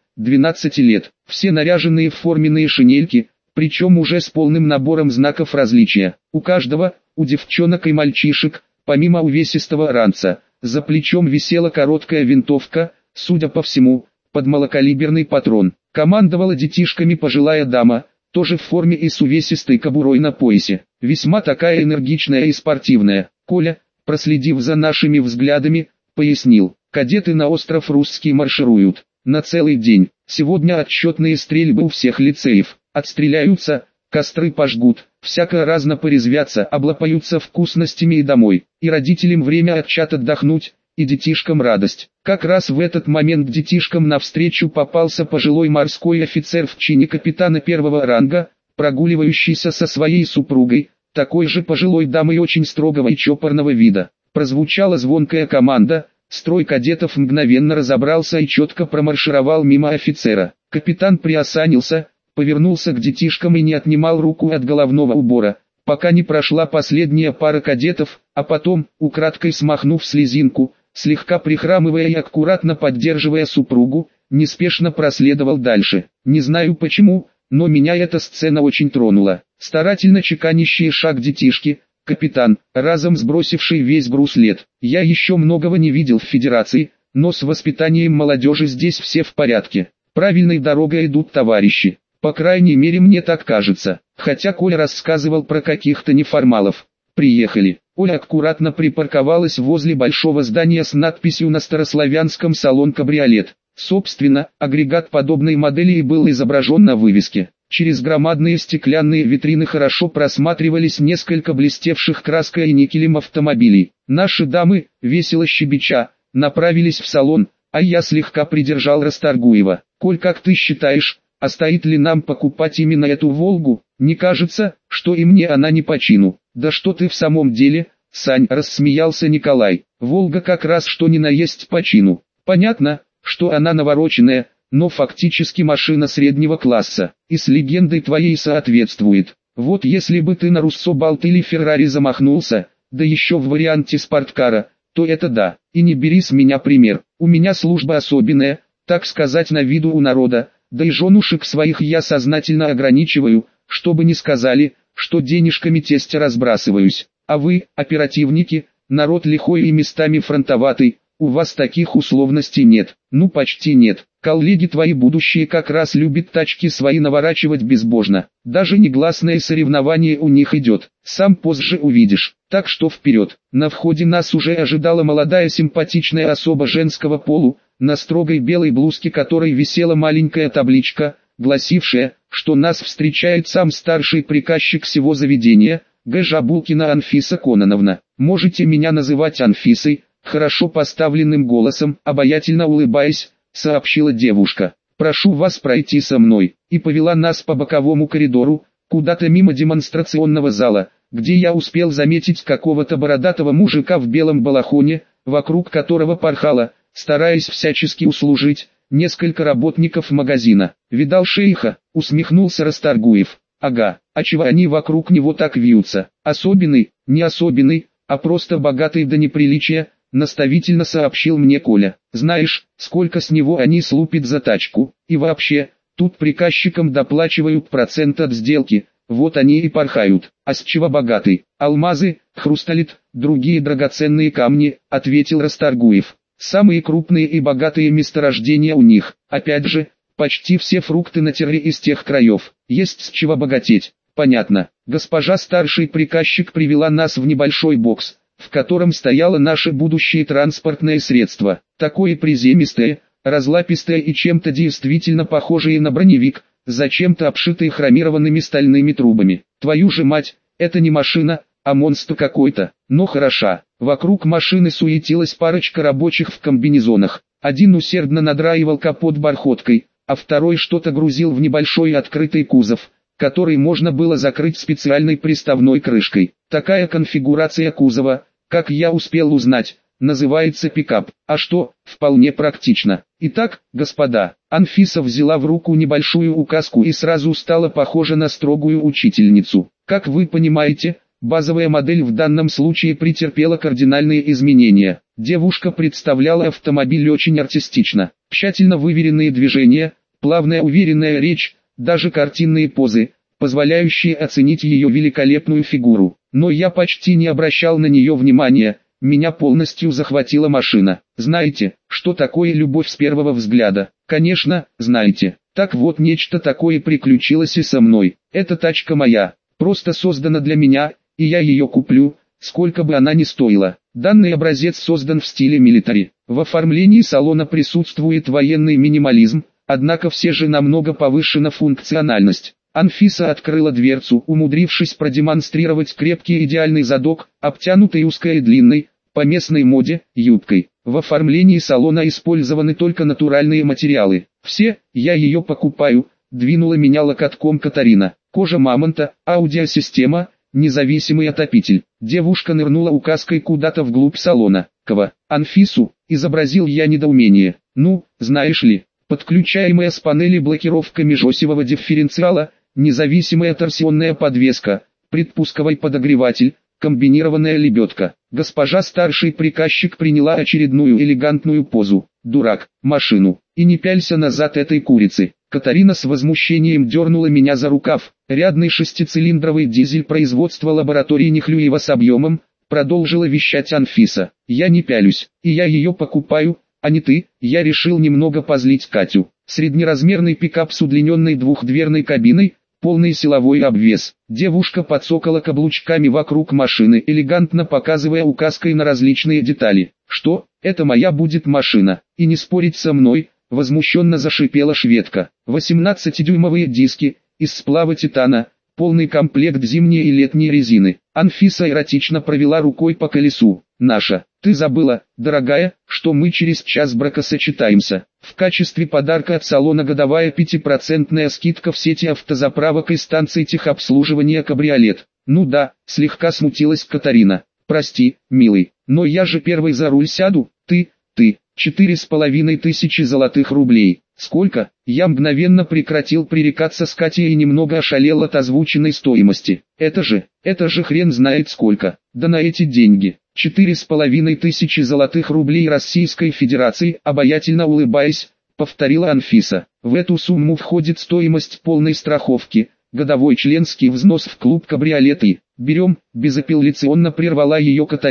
лет, все наряженные в форменные шинельки, причем уже с полным набором знаков различия. У каждого, у девчонок и мальчишек, помимо увесистого ранца, за плечом висела короткая винтовка, судя по всему, под малокалиберный патрон. Командовала детишками пожилая дама, тоже в форме и с увесистой кобурой на поясе, весьма такая энергичная и спортивная. Коля, проследив за нашими взглядами, пояснил: кадеты на остров Русский маршируют на целый день. Сегодня отчетные стрельбы у всех лицеев. Отстреляются, костры пожгут, всяко разно порезвятся, облапаются вкусностями и домой. И родителям время от чат отдохнуть, и детишкам радость. Как раз в этот момент к детишкам навстречу попался пожилой морской офицер в чине капитана первого ранга, прогуливающийся со своей супругой, такой же пожилой дамой очень строгого и чопорного вида. Прозвучала звонкая команда, строй кадетов мгновенно разобрался и четко промаршировал мимо офицера. Капитан приосанился, повернулся к детишкам и не отнимал руку от головного убора, пока не прошла последняя пара кадетов, а потом, украдкой смахнув слезинку, слегка прихрамывая и аккуратно поддерживая супругу, неспешно проследовал дальше. Не знаю почему, но меня эта сцена очень тронула. Старательно чеканящие шаг детишки, капитан, разом сбросивший весь груз лет. Я еще многого не видел в Федерации, но с воспитанием молодежи здесь все в порядке. Правильной дорогой идут товарищи. По крайней мере мне так кажется. Хотя Коля рассказывал про каких-то неформалов. Приехали. Оля аккуратно припарковалась возле большого здания с надписью на старославянском «Салон Кабриолет». Собственно, агрегат подобной модели и был изображен на вывеске. Через громадные стеклянные витрины хорошо просматривались несколько блестевших краской и никелем автомобилей. Наши дамы, весело щебеча, направились в салон, а я слегка придержал Расторгуева. «Коль, как ты считаешь, а стоит ли нам покупать именно эту «Волгу»? Не кажется, что и мне она не по чину». «Да что ты в самом деле, Сань», — рассмеялся Николай. «Волга как раз что ни на есть по чину. Понятно, что она навороченная, но фактически машина среднего класса, и с легендой твоей соответствует. Вот если бы ты на Руссо Балт или Феррари замахнулся, да еще в варианте спорткара, то это да. И не бери с меня пример, у меня служба особенная, так сказать, на виду у народа, да и женушек своих я сознательно ограничиваю, чтобы не сказали, что денежками тестя разбрасываюсь. А вы, оперативники, народ лихой и местами фронтоватый, у вас таких условностей нет, ну почти нет. Коллеги твои будущие как раз любят тачки свои наворачивать безбожно. Даже негласное соревнование у них идет, сам позже увидишь. Так что вперед. На входе нас уже ожидала молодая симпатичная особа женского полу, на строгой белой блузке которой висела маленькая табличка, гласившая, что нас встречает сам старший приказчик всего заведения, Г. Жабулкина Анфиса Кононовна. Можете меня называть Анфисой, хорошо поставленным голосом, обаятельно улыбаясь, сообщила девушка. Прошу вас пройти со мной, и повела нас по боковому коридору, куда-то мимо демонстрационного зала, где я успел заметить какого-то бородатого мужика в белом балахоне, вокруг которого порхало, стараясь всячески услужить, несколько работников магазина. «Видал шейха?» — усмехнулся Расторгуев. «Ага, а чего они вокруг него так вьются? Особенный, не особенный, а просто богатый до неприличия», — наставительно сообщил мне Коля. «Знаешь, сколько с него они слупят за тачку, и вообще, тут приказчикам доплачивают процент от сделки, вот они и порхают. А с чего богатый? Алмазы, хрусталит, другие драгоценные камни», — ответил Расторгуев. «Самые крупные и богатые месторождения у них, опять же, почти все фрукты на терре из тех краев, есть с чего богатеть». «Понятно». Госпожа старший приказчик привела нас в небольшой бокс, в котором стояло наше будущее транспортное средство, такое приземистое, разлапистое и чем-то действительно похожее на броневик, зачем-то обшитое хромированными стальными трубами. Твою же мать, это не машина, а монстр какой-то, но хороша. Вокруг машины суетилась парочка рабочих в комбинезонах. Один усердно надраивал капот бархоткой, а второй что-то грузил в небольшой открытый кузов, который можно было закрыть специальной приставной крышкой. Такая конфигурация кузова, как я успел узнать, называется пикап. А что, вполне практично. Итак, господа, Анфиса взяла в руку небольшую указку и сразу стала похожа на строгую учительницу. Как вы понимаете, базовая модель в данном случае претерпела кардинальные изменения. Девушка представляла автомобиль очень артистично. Тщательно выверенные движения, плавная уверенная речь, даже картинные позы, позволяющие оценить ее великолепную фигуру. Но я почти не обращал на нее внимания, меня полностью захватила машина. Знаете, что такое любовь с первого взгляда? Конечно, знаете. Так вот, нечто такое приключилось и со мной. Эта тачка моя, просто создана для меня, и я ее куплю, сколько бы она ни стоила. Данный образец создан в стиле милитари. В оформлении салона присутствует военный минимализм, однако все же намного повышена функциональность. Анфиса открыла дверцу, умудрившись продемонстрировать крепкий идеальный задок, обтянутый узкой и длинной, по местной моде, юбкой. В оформлении салона использованы только натуральные материалы. «Все, я ее покупаю», — двинула меня локотком Катарина. «Кожа мамонта, аудиосистема, независимый отопитель». Девушка нырнула указкой куда-то вглубь салона. «Кого? Анфису?» — изобразил я недоумение. «Ну, знаешь ли, подключаемая с панели блокировка межосевого дифференциала, независимая торсионная подвеска, предпусковой подогреватель, комбинированная лебедка». Госпожа старший приказчик приняла очередную элегантную позу. «Дурак, машину, и не пялься назад этой курицы». Катарина с возмущением дернула меня за рукав. «Рядный шестицилиндровый дизель производства лаборатории Нехлюева с объемом», продолжила вещать Анфиса. «Я не пялюсь, и я ее покупаю, а не ты». Я решил немного позлить Катю. Среднеразмерный пикап с удлиненной двухдверной кабиной, полный силовой обвес. Девушка подсокала каблучками вокруг машины, элегантно показывая указкой на различные детали. «Что, это моя будет машина, и не спорить со мной», возмущенно зашипела шведка. 18-дюймовые диски, из сплава титана, полный комплект зимней и летней резины. Анфиса эротично провела рукой по колесу. «Наша, ты забыла, дорогая, что мы через час бракосочетаемся. В качестве подарка от салона годовая 5% скидка в сети автозаправок и станций техобслуживания «Кабриолет». «Ну да», слегка смутилась Катарина. «Прости, милый, но я же первый за руль сяду, ты, 4500 золотых рублей. Сколько?» Я мгновенно прекратил пререкаться с Катей и немного ошалел от озвученной стоимости. Это же хрен знает сколько. Да на эти деньги. 4500 золотых рублей Российской Федерации, обаятельно улыбаясь, повторила Анфиса. В эту сумму входит стоимость полной страховки, годовой членский взнос в клуб «Кабриолет» и «Берем», безапелляционно прервала ее Катарина.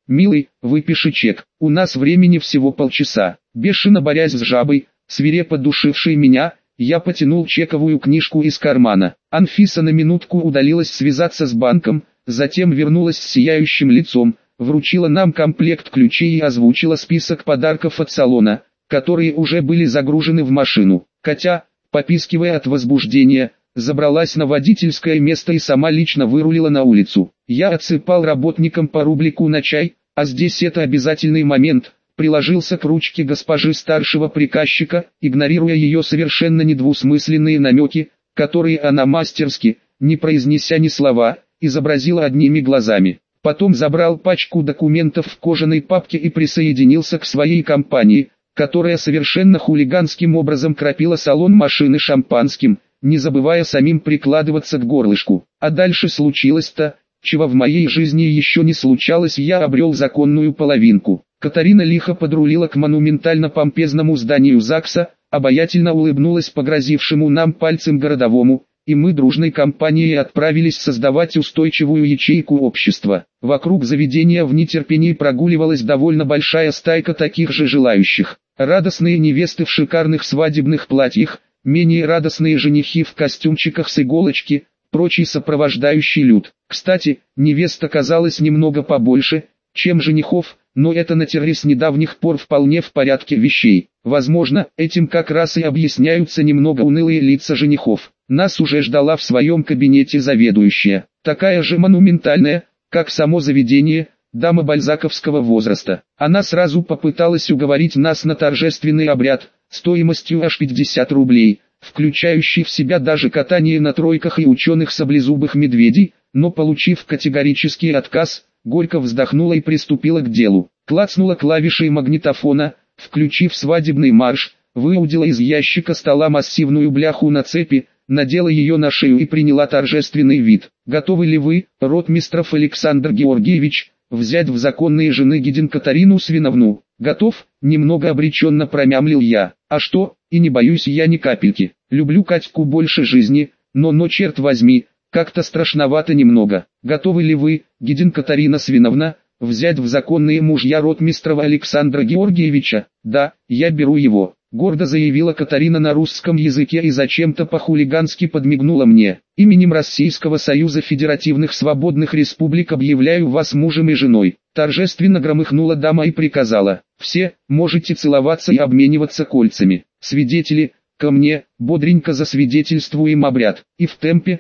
«Милый, выпиши чек, у нас времени всего полчаса». Бешено борясь с жабой, свирепо душившей меня, я потянул чековую книжку из кармана. Анфиса на минутку удалилась связаться с банком, затем вернулась с сияющим лицом, вручила нам комплект ключей и озвучила список подарков от салона, которые уже были загружены в машину. Катя, попискивая от возбуждения, забралась на водительское место и сама лично вырулила на улицу. Я отсыпал работникам по рублику на чай, а здесь это обязательный момент, приложился к ручке госпожи старшего приказчика, игнорируя ее совершенно недвусмысленные намеки, которые она мастерски, не произнеся ни слова, изобразила одними глазами. Потом забрал пачку документов в кожаной папке и присоединился к своей компании, которая совершенно хулиганским образом кропила салон машины шампанским, не забывая самим прикладываться к горлышку. А дальше случилось-то, чего в моей жизни еще не случалось, я обрел законную половинку. Катарина лихо подрулила к монументально-помпезному зданию ЗАГСа, обаятельно улыбнулась погрозившему нам пальцем городовому, и мы дружной компанией отправились создавать устойчивую ячейку общества. Вокруг заведения в нетерпении прогуливалась довольно большая стайка таких же желающих. Радостные невесты в шикарных свадебных платьях, менее радостные женихи в костюмчиках с иголочки, прочий сопровождающий люд. Кстати, невест оказалось немного побольше, чем женихов, но это на терре с недавних пор вполне в порядке вещей. Возможно, этим как раз и объясняются немного унылые лица женихов. Нас уже ждала в своем кабинете заведующая, такая же монументальная, как само заведение, дама бальзаковского возраста. Она сразу попыталась уговорить нас на торжественный обряд, стоимостью аж 50 рублей, включающий в себя даже катание на тройках и ученых саблезубых медведей, но получив категорический отказ, горько вздохнула и приступила к делу. Клацнула клавишей магнитофона, включив свадебный марш, выудила из ящика стола массивную бляху на цепи, надела ее на шею и приняла торжественный вид. «Готовы ли вы, ротмистров Александр Георгиевич, взять в законные жены Гедин Катарину Свиновну?» «Готов», немного обреченно промямлил я. «А что, и не боюсь я ни капельки. Люблю Катьку больше жизни, но черт возьми, как-то страшновато немного. Готовы ли вы, Гедин Катарина Свиновна, взять в законные мужья ротмистрова Александра Георгиевича?» «Да, я беру его», — гордо заявила Катарина на русском языке и зачем-то по-хулигански подмигнула мне. «Именем Российского Союза Федеративных Свободных Республик объявляю вас мужем и женой», — торжественно громыхнула дама и приказала. «Все, можете целоваться и обмениваться кольцами. Свидетели, ко мне, бодренько засвидетельствуем обряд. И в темпе,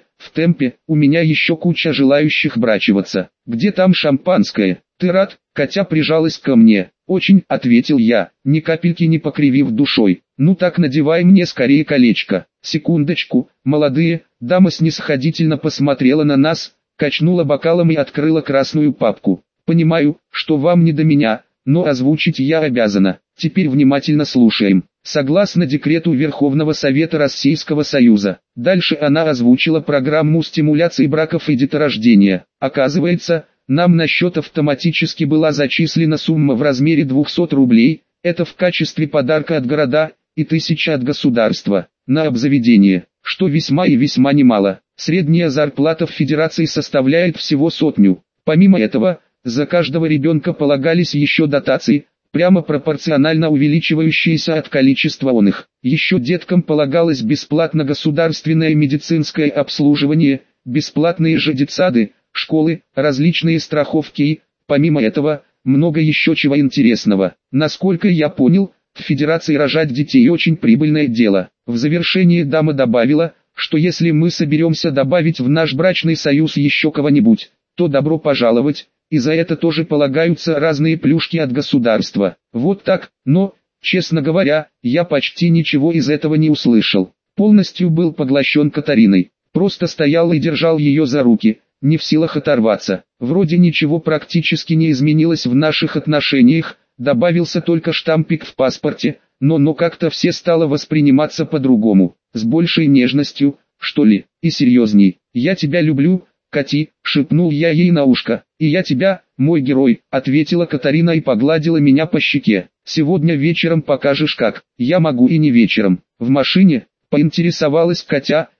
у меня еще куча желающих брачиваться. Где там шампанское? Ты рад?» Катя прижалась ко мне. «Очень», — ответил я, ни капельки не покривив душой. «Ну так надевай мне скорее колечко». «Секундочку, молодые», — дама снисходительно посмотрела на нас, качнула бокалом и открыла красную папку. «Понимаю, что вам не до меня, но озвучить я обязана. Теперь внимательно слушаем. Согласно декрету Верховного Совета Российского Союза». Дальше она озвучила программу стимуляции браков и деторождения. Оказывается, нам на счет автоматически была зачислена сумма в размере 200 рублей, это в качестве подарка от города, и 1000 от государства, на обзаведение, что весьма и весьма немало. Средняя зарплата в Федерации составляет всего 100. Помимо этого, за каждого ребенка полагались еще дотации, прямо пропорционально увеличивающиеся от количества оных. Еще деткам полагалось бесплатно государственное медицинское обслуживание, бесплатные же детсады, школы, различные страховки и, помимо этого, много еще чего интересного. Насколько я понял, в Федерации рожать детей очень прибыльное дело. В завершении дама добавила, что если мы соберемся добавить в наш брачный союз еще кого-нибудь, то добро пожаловать, и за это тоже полагаются разные плюшки от государства. Вот так, но, честно говоря, я почти ничего из этого не услышал. Полностью был поглощен Катариной, просто стоял и держал ее за руки, не в силах оторваться. Вроде ничего практически не изменилось в наших отношениях, добавился только штампик в паспорте, но как-то все стало восприниматься по-другому, с большей нежностью, что ли, и серьезней. «Я тебя люблю, Кати», — шепнул я ей на ушко. «И я тебя, мой герой», — ответила Катарина и погладила меня по щеке. «Сегодня вечером покажешь как». «Я могу и не вечером». «В машине?» — поинтересовалась Катя,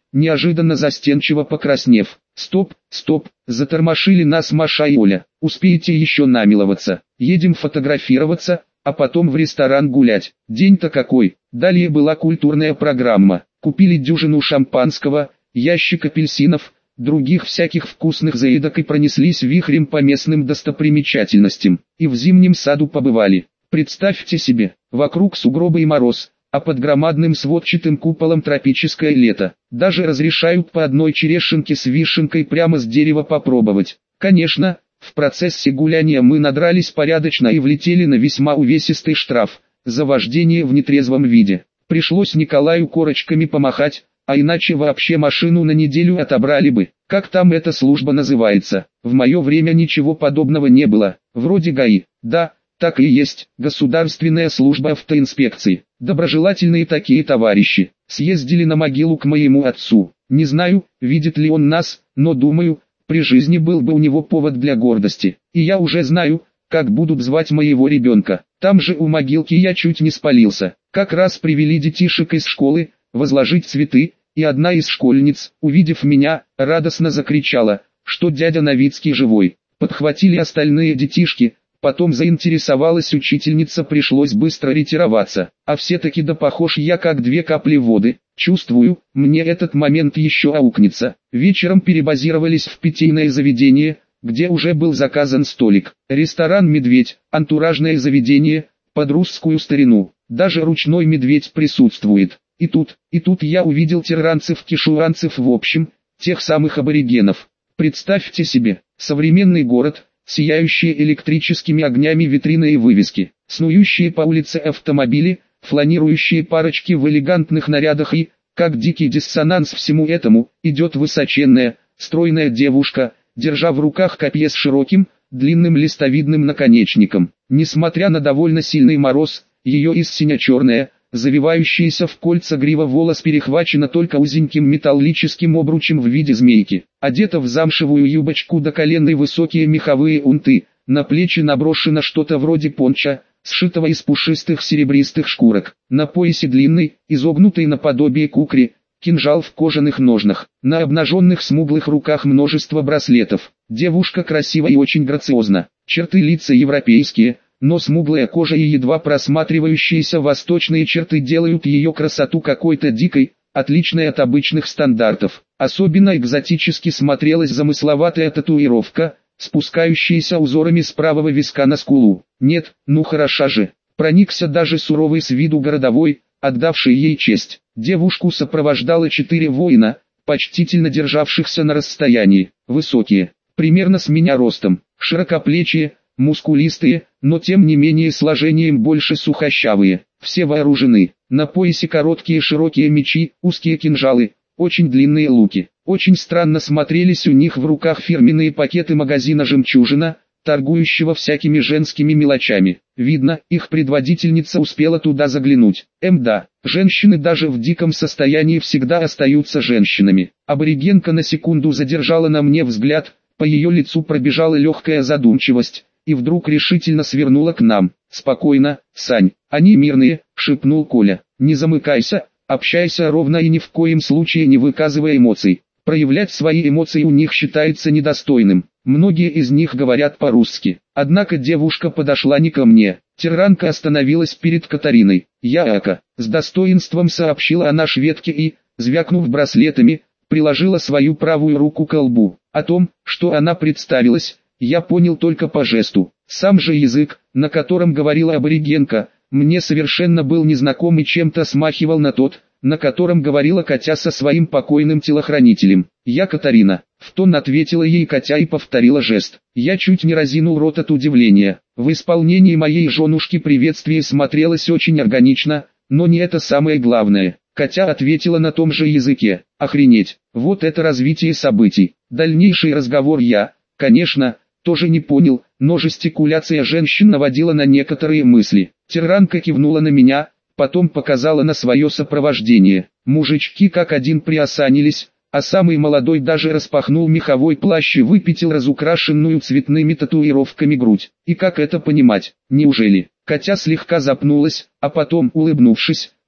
неожиданно застенчиво покраснев. «Стоп, стоп!» – затормошили нас Маша и Оля. «Успеете еще намиловаться? Едем фотографироваться, а потом в ресторан гулять. День-то какой!» Далее была культурная программа. Купили дюжину шампанского, ящик апельсинов, других всяких вкусных заедок и пронеслись вихрем по местным достопримечательностям. И в зимнем саду побывали. Представьте себе, вокруг сугробы и мороз, а под громадным сводчатым куполом тропическое лето. Даже разрешают по одной черешенке с вишенкой прямо с дерева попробовать. Конечно, в процессе гуляния мы надрались порядочно и влетели на весьма увесистый штраф за вождение в нетрезвом виде. Пришлось Николаю корочками помахать, а иначе вообще машину на неделю отобрали бы. Как там эта служба называется? В мое время ничего подобного не было. Вроде ГАИ. Да, так и есть, Государственная служба автоинспекции. Доброжелательные такие товарищи. Съездили на могилу к моему отцу. Не знаю, видит ли он нас, но думаю, при жизни был бы у него повод для гордости. И я уже знаю, как будут звать моего ребенка. Там же у могилки я чуть не спалился. Как раз привели детишек из школы, возложить цветы, и одна из школьниц, увидев меня, радостно закричала, что дядя Новицкий живой. Подхватили остальные детишки, потом заинтересовалась учительница, пришлось быстро ретироваться. А все-таки да похож я как две капли воды. Чувствую, мне этот момент еще аукнется. Вечером перебазировались в питейное заведение, где уже был заказан столик. Ресторан «Медведь», антуражное заведение, под русскую старину. Даже ручной медведь присутствует. И тут я увидел тирранцев-кишуанцев, в общем, тех самых аборигенов. Представьте себе, современный город, сияющие электрическими огнями витрины и вывески, снующие по улице автомобили, фланирующие парочки в элегантных нарядах и, как дикий диссонанс всему этому, идет высоченная, стройная девушка, держа в руках копье с широким, длинным листовидным наконечником. Несмотря на довольно сильный мороз, ее истинно черная, завивающаяся в кольца грива волос перехвачена только узеньким металлическим обручем в виде змейки. Одета в замшевую юбочку до колен и высокие меховые унты, на плечи наброшено что-то вроде понча, сшитого из пушистых серебристых шкурок. На поясе длинный, изогнутый наподобие кукри, кинжал в кожаных ножнах. На обнаженных смуглых руках множество браслетов. Девушка красива и очень грациозна. Черты лица европейские, но смуглая кожа и едва просматривающиеся восточные черты делают ее красоту какой-то дикой, отличной от обычных стандартов. Особенно экзотически смотрелась замысловатая татуировка, спускающаяся узорами с правого виска на скулу. Нет, ну хороша же. Проникся даже суровый с виду городовой, отдавший ей честь. Девушку сопровождало 4 воина, почтительно державшихся на расстоянии. Высокие, примерно с меня ростом, широкоплечие, мускулистые, но тем не менее сложением больше сухощавые. Все вооружены. На поясе короткие широкие мечи, узкие кинжалы, очень длинные луки. Очень странно смотрелись у них в руках фирменные пакеты магазина «Жемчужина», торгующего всякими женскими мелочами. Видно, их предводительница успела туда заглянуть. Да, женщины даже в диком состоянии всегда остаются женщинами. Аборигенка на секунду задержала на мне взгляд, по ее лицу пробежала легкая задумчивость, и вдруг решительно свернула к нам. «Спокойно, Сань, они мирные», — шепнул Коля. «Не замыкайся, общайся ровно и ни в коем случае не выказывая эмоций. Проявлять свои эмоции у них считается недостойным. Многие из них говорят по-русски». Однако девушка подошла не ко мне. Тирранка остановилась перед Катариной. «Я с достоинством сообщила она шведке и, звякнув браслетами, приложила свою правую руку к лбу. О том, что она представилась, я понял только по жесту. Сам же язык, на котором говорила аборигенка, мне совершенно был незнаком и чем-то смахивал на тот, на котором говорила Катя со своим покойным телохранителем. «Я Катарина», — в тон ответила ей Катя и повторила жест. Я чуть не разинул рот от удивления. В исполнении моей женушки приветствие смотрелось очень органично, но не это самое главное. Катя ответила на том же языке. Охренеть, вот это развитие событий. Дальнейший разговор я, конечно, тоже не понял, но жестикуляция женщин наводила на некоторые мысли. Тирранка кивнула на меня, потом показала на свое сопровождение. Мужички как один приосанились, а самый молодой даже распахнул меховой плащ и выпятил разукрашенную цветными татуировками грудь. И как это понимать? Неужели? Катя слегка запнулась, а потом, улыбнувшись,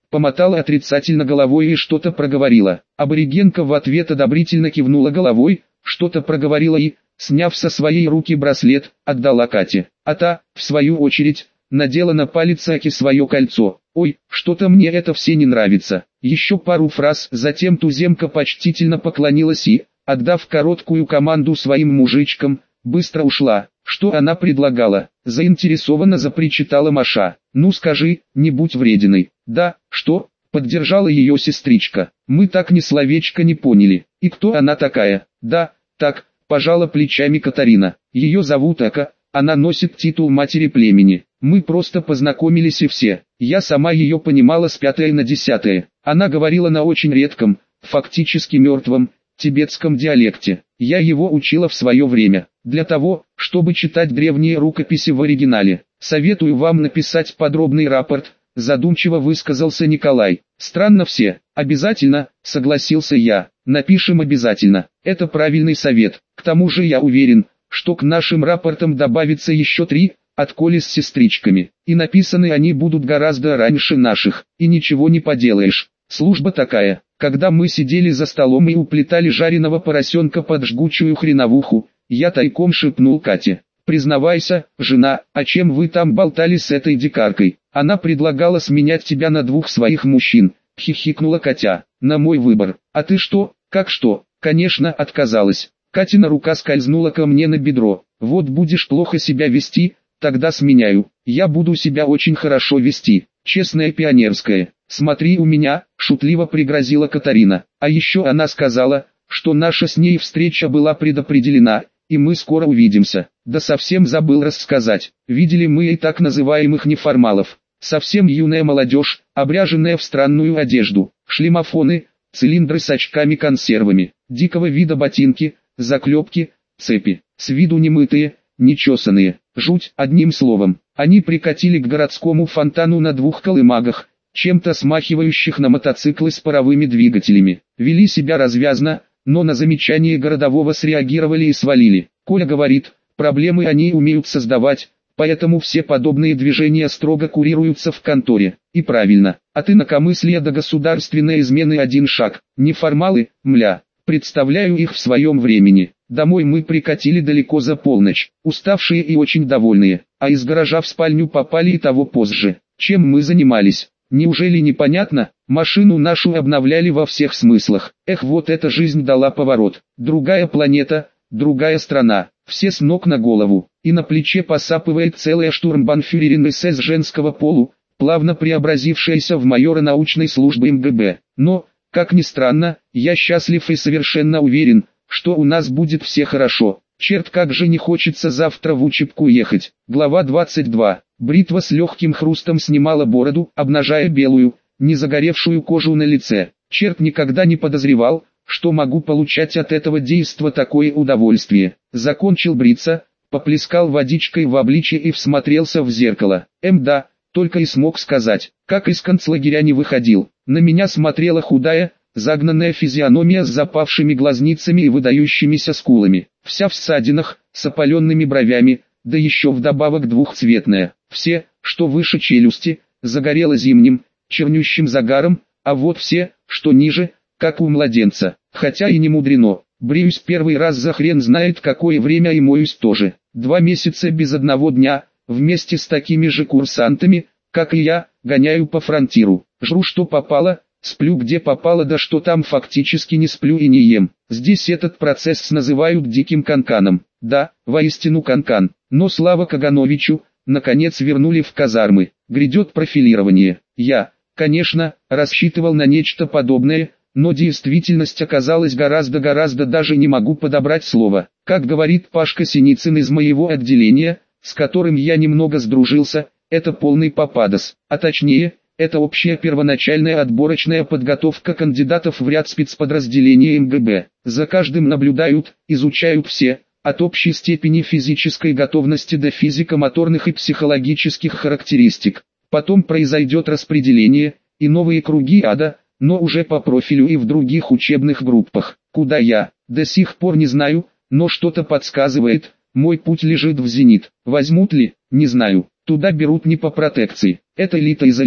помотала отрицательно головой и что-то проговорила. Аборигенка в ответ одобрительно кивнула головой, что-то проговорила и, сняв со своей руки браслет, отдала Кате. А та, в свою очередь, надела на палец Аки свое кольцо. «Ой, что-то мне это все не нравится». Еще пару фраз, затем туземка почтительно поклонилась и, отдав короткую команду своим мужичкам, быстро ушла. Что она предлагала? Заинтересованно запричитала Маша. «Ну скажи, не будь врединой». «Да, что?» — поддержала ее сестричка. «Мы так ни словечко не поняли. И кто она такая?» «Да, так», — пожала плечами Катарина. «Ее зовут Ака, она носит титул матери племени. Мы просто познакомились и все. Я сама ее понимала с 5 на 10. Она говорила на очень редком, фактически мертвом, тибетском диалекте. Я его учила в свое время. Для того, чтобы читать древние рукописи в оригинале. Советую вам написать подробный рапорт», — задумчиво высказался Николай. «Странно все». «Обязательно», — согласился я. «Напишем обязательно. Это правильный совет. К тому же я уверен, что к нашим рапортам добавится еще 3, от Коли с сестричками. И написаны они будут гораздо раньше наших. И ничего не поделаешь. Служба такая». Когда мы сидели за столом и уплетали жареного поросенка под жгучую хреновуху, я тайком шепнул Кате: «Признавайся, жена, а чем вы там болтали с этой дикаркой? Она предлагала сменять тебя на 2 своих мужчин», — хихикнула Катя. «На мой выбор. А ты что?» «Как что?» «Конечно, отказалась». Катина рука скользнула ко мне на бедро. «Вот будешь плохо себя вести, тогда сменяю. Я буду себя очень хорошо вести. Честная пионерская. Смотри у меня», — шутливо пригрозила Катарина. А еще она сказала, что наша с ней встреча была предопределена, и мы скоро увидимся. Да совсем забыл рассказать. Видели мы и так называемых неформалов. Совсем юная молодежь, обряженная в странную одежду, шлемофоны, цилиндры с очками-консервами, дикого вида ботинки, заклепки, цепи, с виду немытые, нечесанные. Жуть, одним словом. Они прикатили к городскому фонтану на 2 колымагах, чем-то смахивающих на мотоциклы с паровыми двигателями. Вели себя развязно, но на замечание городового среагировали и свалили. Коля говорит, проблемы они умеют создавать, поэтому все подобные движения строго курируются в конторе. И правильно. От инакомыслия до государственной измены один шаг. Неформалы, мля. Представляю их в своем времени. Домой мы прикатили далеко за полночь, уставшие и очень довольные, а из гаража в спальню попали и того позже. Чем мы занимались? Неужели непонятно? Машину нашу обновляли во всех смыслах. Эх, вот эта жизнь дала поворот. Другая планета, другая страна. Все с ног на голову. И на плече посапывает целая штурмбанфюрерин СС женского полу, плавно преобразившаяся в майора научной службы МГБ. Но, как ни странно, я счастлив и совершенно уверен, что у нас будет все хорошо. Черт, как же не хочется завтра в учебку ехать. Глава 22. Бритва с легким хрустом снимала бороду, обнажая белую, не загоревшую кожу на лице. Черт, никогда не подозревал, что могу получать от этого действа такое удовольствие. Закончил бриться, поплескал водичкой в обличье и всмотрелся в зеркало. Да, только и смог сказать, как из концлагеря не выходил. На меня смотрела худая, загнанная физиономия с запавшими глазницами и выдающимися скулами, вся в ссадинах, с опаленными бровями, да еще вдобавок двухцветная. Все, что выше челюсти, загорело зимним, чернющим загаром, а вот все, что ниже, как у младенца. Хотя и не мудрено, бреюсь первый раз за хрен знает какое время и моюсь тоже. 2 месяца без одного дня, вместе с такими же курсантами, как и я, гоняю по фронтиру, жру что попало, сплю где попало, да что там, фактически не сплю и не ем. Здесь этот процесс называют диким канканом. Да, воистину канкан. Но слава Кагановичу, наконец вернули в казармы. Грядет профилирование. Я, конечно, рассчитывал на нечто подобное, но действительность оказалась гораздо даже не могу подобрать слово. Как говорит Пашка Синицын из моего отделения, с которым я немного сдружился, это полный попадос, а точнее, это общая первоначальная отборочная подготовка кандидатов в ряд спецподразделений МГБ. За каждым наблюдают, изучают все, от общей степени физической готовности до физико-моторных и психологических характеристик. Потом произойдет распределение, и новые круги ада, но уже по профилю и в других учебных группах. Куда я, до сих пор не знаю, но что-то подсказывает, мой путь лежит в зенит. Возьмут ли, не знаю. Туда берут не по протекции, это элита из элит.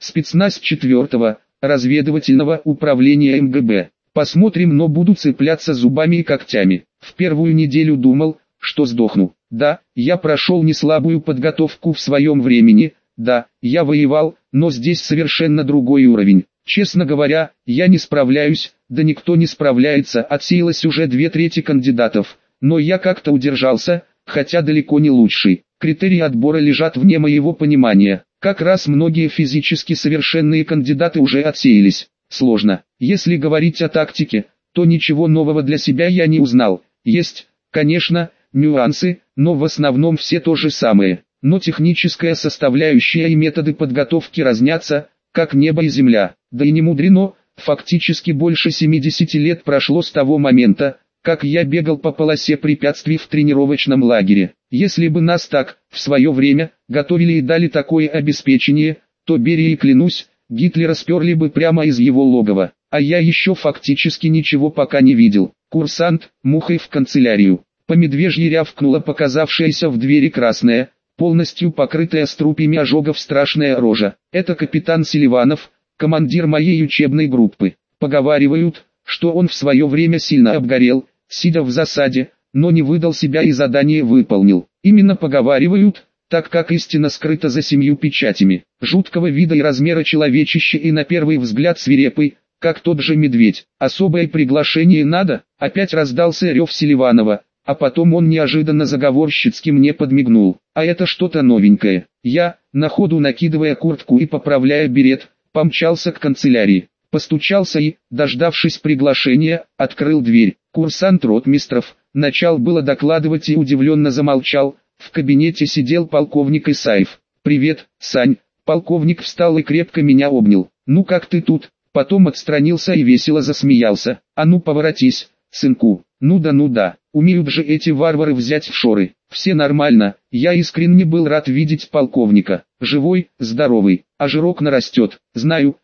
Спецназ 4-го разведывательного управления МГБ. Посмотрим, но буду цепляться зубами и когтями. В первую неделю думал, что сдохну. Да, я прошел неслабую подготовку в своем времени. Да, я воевал, но здесь совершенно другой уровень. Честно говоря, я не справляюсь, да никто не справляется, отсеялось уже 2/3 кандидатов. Но я как-то удержался, хотя далеко не лучший. Критерии отбора лежат вне моего понимания. Как раз многие физически совершенные кандидаты уже отсеялись. Сложно. Если говорить о тактике, то ничего нового для себя я не узнал. Есть, конечно, нюансы, но в основном все то же самое. Но техническая составляющая и методы подготовки разнятся, как небо и земля. Да и не мудрено, фактически больше 70 лет прошло с того момента, как я бегал по полосе препятствий в тренировочном лагере. Если бы нас так, в свое время, готовили и дали такое обеспечение, то, Берии клянусь, Гитлера сперли бы прямо из его логова. А я еще фактически ничего пока не видел. Курсант, мухой в канцелярию. По медвежьи рявкнула показавшаяся в двери красная, полностью покрытая струпьями ожогов страшная рожа. Это капитан Селиванов, командир моей учебной группы. Поговаривают, что он в свое время сильно обгорел, сидя в засаде, но не выдал себя и задание выполнил. Именно поговаривают, так как истина скрыта за 7 печатями. Жуткого вида и размера человечище и на первый взгляд свирепый, как тот же медведь. Особое приглашение надо? Опять раздался рев Селиванова, а потом он неожиданно заговорщицки мне подмигнул. А это что-то новенькое. Я, на ходу накидывая куртку и поправляя берет, помчался к канцелярии. Постучался и, дождавшись приглашения, открыл дверь. Курсант ротмистров, начал было докладывать и удивленно замолчал. В кабинете сидел полковник Исаев. «Привет, Сань». Полковник встал и крепко меня обнял. «Ну как ты тут?» Потом отстранился и весело засмеялся. «А ну поворотись, сынку». Ну да, умеют же эти варвары взять в шоры. Все нормально, я искренне был рад видеть полковника. Живой, здоровый, а жирок нарастет. Знаю.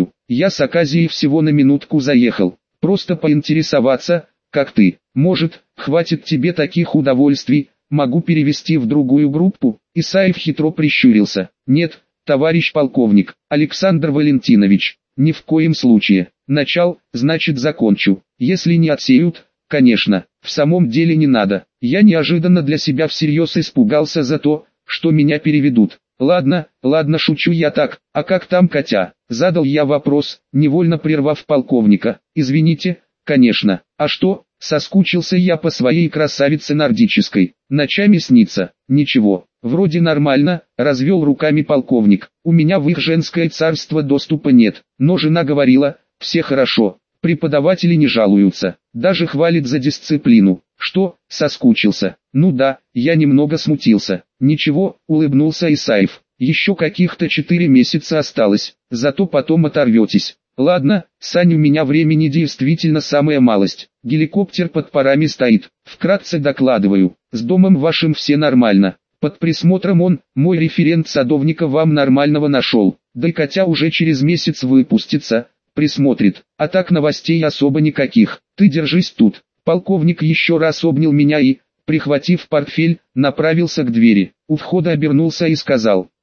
Я с Аказией всего на минутку заехал. Просто поинтересоваться, как ты. Может, хватит тебе таких удовольствий, могу перевести в другую группу? Исаев хитро прищурился. Нет, товарищ полковник, Александр Валентинович, ни в коем случае. Начал, значит закончу. Если не отсеют, конечно, в самом деле не надо. Я неожиданно для себя всерьез испугался за то, что меня переведут. Ладно, шучу я так. А как там Катя? Задал я вопрос, невольно прервав полковника. Извините, конечно. А что, соскучился я по своей красавице нордической. Ночами снится. Ничего, вроде нормально, развел руками полковник. У меня в их женское царство доступа нет. Но жена говорила, все хорошо. Преподаватели не жалуются, даже хвалят за дисциплину. Что, соскучился? Ну да, я немного смутился. Ничего, улыбнулся Исаев. Еще каких-то 4 месяца осталось, зато потом оторветесь. Ладно, Сань, у меня времени действительно самая малость. Геликоптер под парами стоит. Вкратце докладываю, с домом вашим все нормально. Под присмотром он, мой референт садовника, вам нормального нашел. Да и Катя уже через месяц выпустится. Присмотрит, а так новостей особо никаких. Ты держись тут. Полковник еще раз обнял меня и, прихватив портфель, направился к двери. У входа обернулся и сказал: